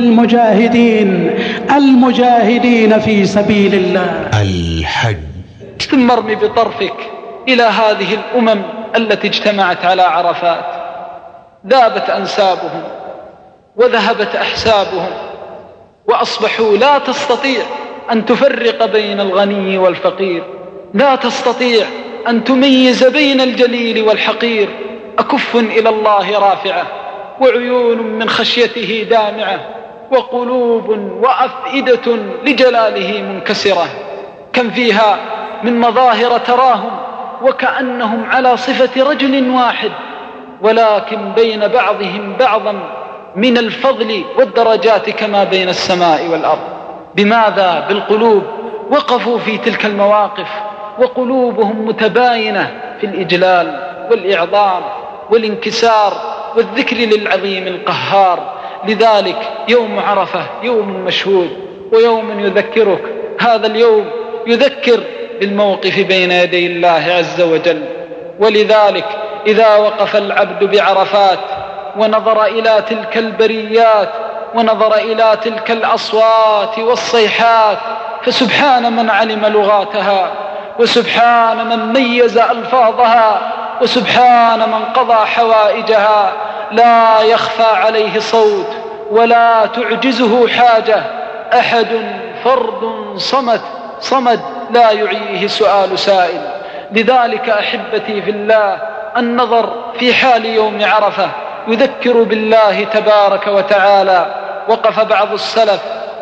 المجاهدين في سبيل الله. الحج. ثم ارمي بطرفك إلى هذه الأمم التي اجتمعت على عرفات، ذابت أنسابهم وذهبت أحسابهم، وأصبحوا لا تستطيع أن تفرق بين الغني والفقير، لا تستطيع أن تميز بين الجليل والحقير. أكف إلى الله رافعة، وعيون من خشيته دامعة، وقلوب وأفئدة لجلاله منكسرة. كم فيها من مظاهر تراهم وكأنهم على صفة رجل واحد، ولكن بين بعضهم بعضا من الفضل والدرجات كما بين السماء والأرض. بماذا؟ بالقلوب. وقفوا في تلك المواقف وقلوبهم متباينة في الإجلال والإعظام والانكسار والذكر للعظيم القهار. لذلك يوم عرفة يوم مشهود، ويوم يذكرك، هذا اليوم يذكر بالموقف بين يدي الله عز وجل. ولذلك إذا وقف العبد بعرفات ونظر إلى تلك البريات ونظر إلى تلك الأصوات والصيحات، فسبحان من علم لغاتها، وسبحان من ميز ألفاظها، وسبحان من قضى حوائجها. لا يخفى عليه صوت ولا تعجزه حاجة، أحد فرد صمد لا يعيه سؤال سائل. لذلك أحبتي في الله، النظر في حال يوم عرفة يذكر بالله تبارك وتعالى. وقف بعض السلف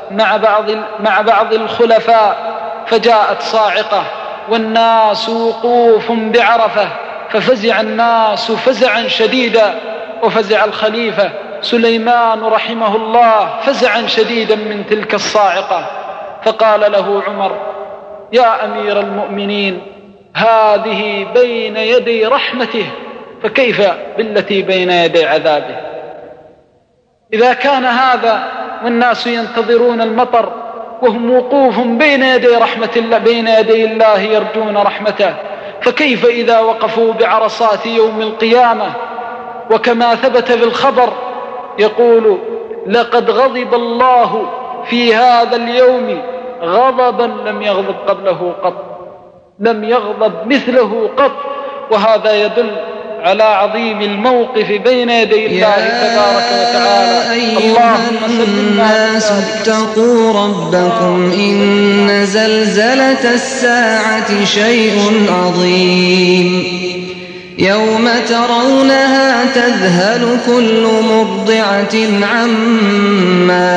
مع بعض الخلفاء، فجاءت صاعقة والناس وقوف بعرفة، ففزع الناس فزعا شديدا، وفزع الخليفة سليمان رحمه الله فزعا شديدا من تلك الصاعقة، فقال له عمر: يا أمير المؤمنين، هذه بين يدي رحمته، فكيف بالتي بين يدي عذابه؟ إذا كان هذا والناس ينتظرون المطر وهم وقوف بين يدي رحمة الله، بين يدي الله يرجون رحمته، فكيف إذا وقفوا بعرصات يوم القيامة؟ وكما ثبت في الخبر يقول: لقد غضب الله في هذا اليوم غضبا لم يغضب قبله قط، لم يغضب مثله قط. وهذا يدل على عظيم الموقف بين يدي الله تبارك وتعالى. اللهم الناس اتقوا ربكم إن زلزلة الساعة شيء عظيم يوم ترونها تذهل كل مرضعة عما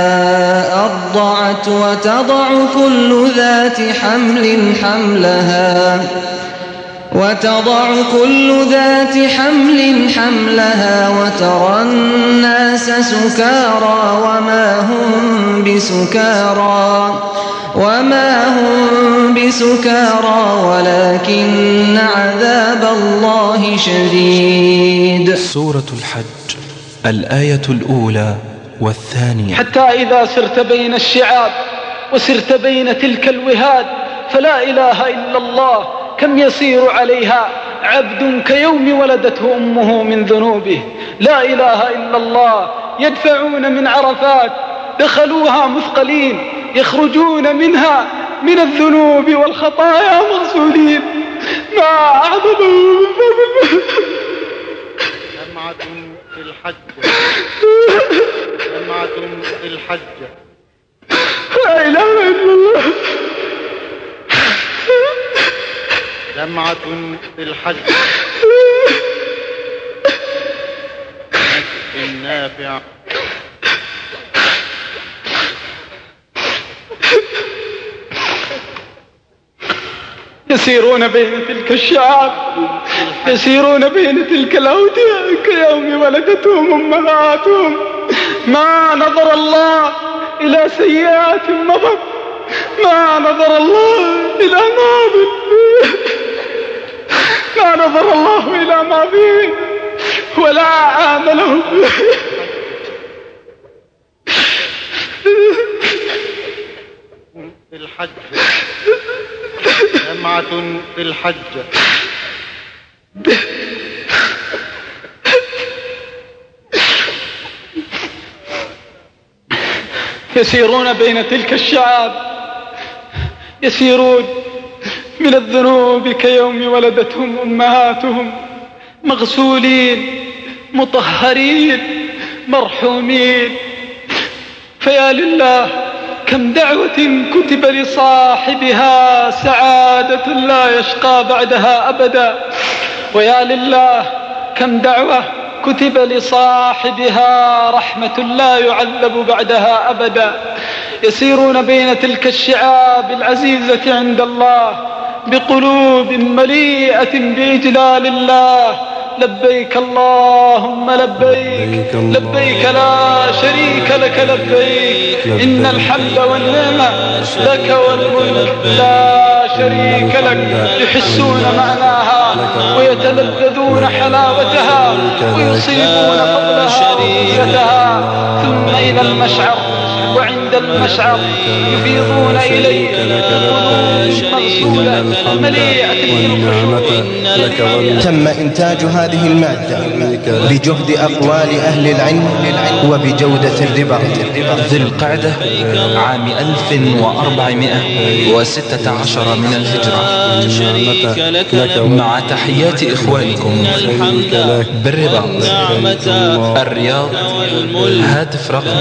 أرضعت وتضع كل ذات حمل حملها وترى الناس سكارى وما هم بسكارى ولكن عذاب الله شديد. سورة الحج الآية الأولى والثانية. حتى إذا سرت بين الشعاب وسرت بين تلك الوهاد فلا إله إلا الله كم يسير عليها عبد كيوم ولدته أمه من ذنوبه. لا إله إلا الله. يدفعون من عرفات، دخلوها مثقلين، يخرجون منها من الذنوب والخطايا مغسولين. ما أعظمه جمعة في الحج لا إله إلا الله. جمعة في الحج النافع. يسيرون بين تلك الشعاب، يسيرون بين تلك الأودية كيوم ولدتهم أمهاتهم. ما نظر الله إلى سيئات مضت، ما نظر الله إلى ماضٍ، ما نظر الله إلى ماضٍ ولا عامله. في الحج جمعة في الحج. يسيرون بين تلك الشعاب، يسيرون من الذنوب كيوم ولدتهم أمهاتهم، مغسولين مطهرين مرحومين. فيا لله كم دعوة كتب لصاحبها سعادة لا يشقى بعدها أبدا، ويا لله كم دعوة كتب لصاحبها رحمة لا يعذب بعدها أبدا. يسيرون بين تلك الشعاب العزيزة عند الله بقلوب مليئة بإجلال الله. لبيك اللهم لبيك، لبيك لا شريك لك لبيك، إن الحمد والنعمة لك والملك لا شريك لك. يحسون معناها ويتلذذون حلاوتها ويصيبون فضلها وعزتها. ثم إلى المشعر، وعند المشعر يفيضون إليه قلوب مغسولة مليئة بالخشوع. تم إنتاج هذه المادة بجهد أقوال أهل العلم وبجودة الرباط. ذي القعدة عام 1416 من الهجرة. مع تحيات إخوانكم بالرباط الرياض. هاتف رقم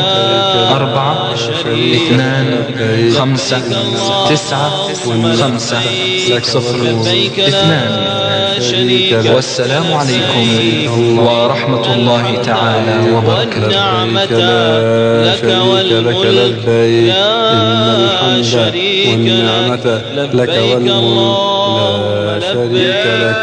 425955002. والسلام عليكم ورحمة الله تعالى وبركاته. لا شريك لك لبيك، إن الحمد والنعمة لك والملك لا شريك لك.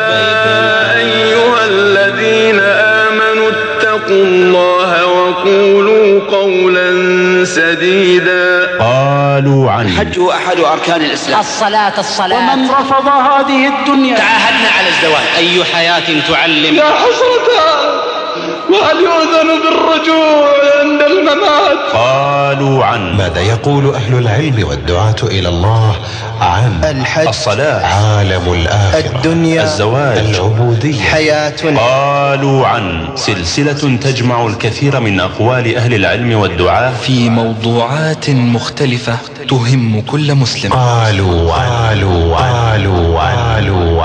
أيها الذين آمنوا اتقوا الله وقولوا قولا سديدا. قالوا عن. الحج هو أحد أركان الإسلام. الصلاة ومن رفض هذه الدنيا. تعاهدنا على الزواج. أي حياة تعلم. يا حسرة، وهل يؤذن بالرجوع عند الممات؟ قالوا عن. ماذا يقول أهل العلم والدعاة إلى الله عن الحج، الصلاة، عالم الآخرة، الدنيا، الزواج، العبودية، حياة. قالوا عن. سلسلة تجمع الكثير من أقوال أهل العلم والدعاة في موضوعات مختلفة تهم كل مسلم. قالوا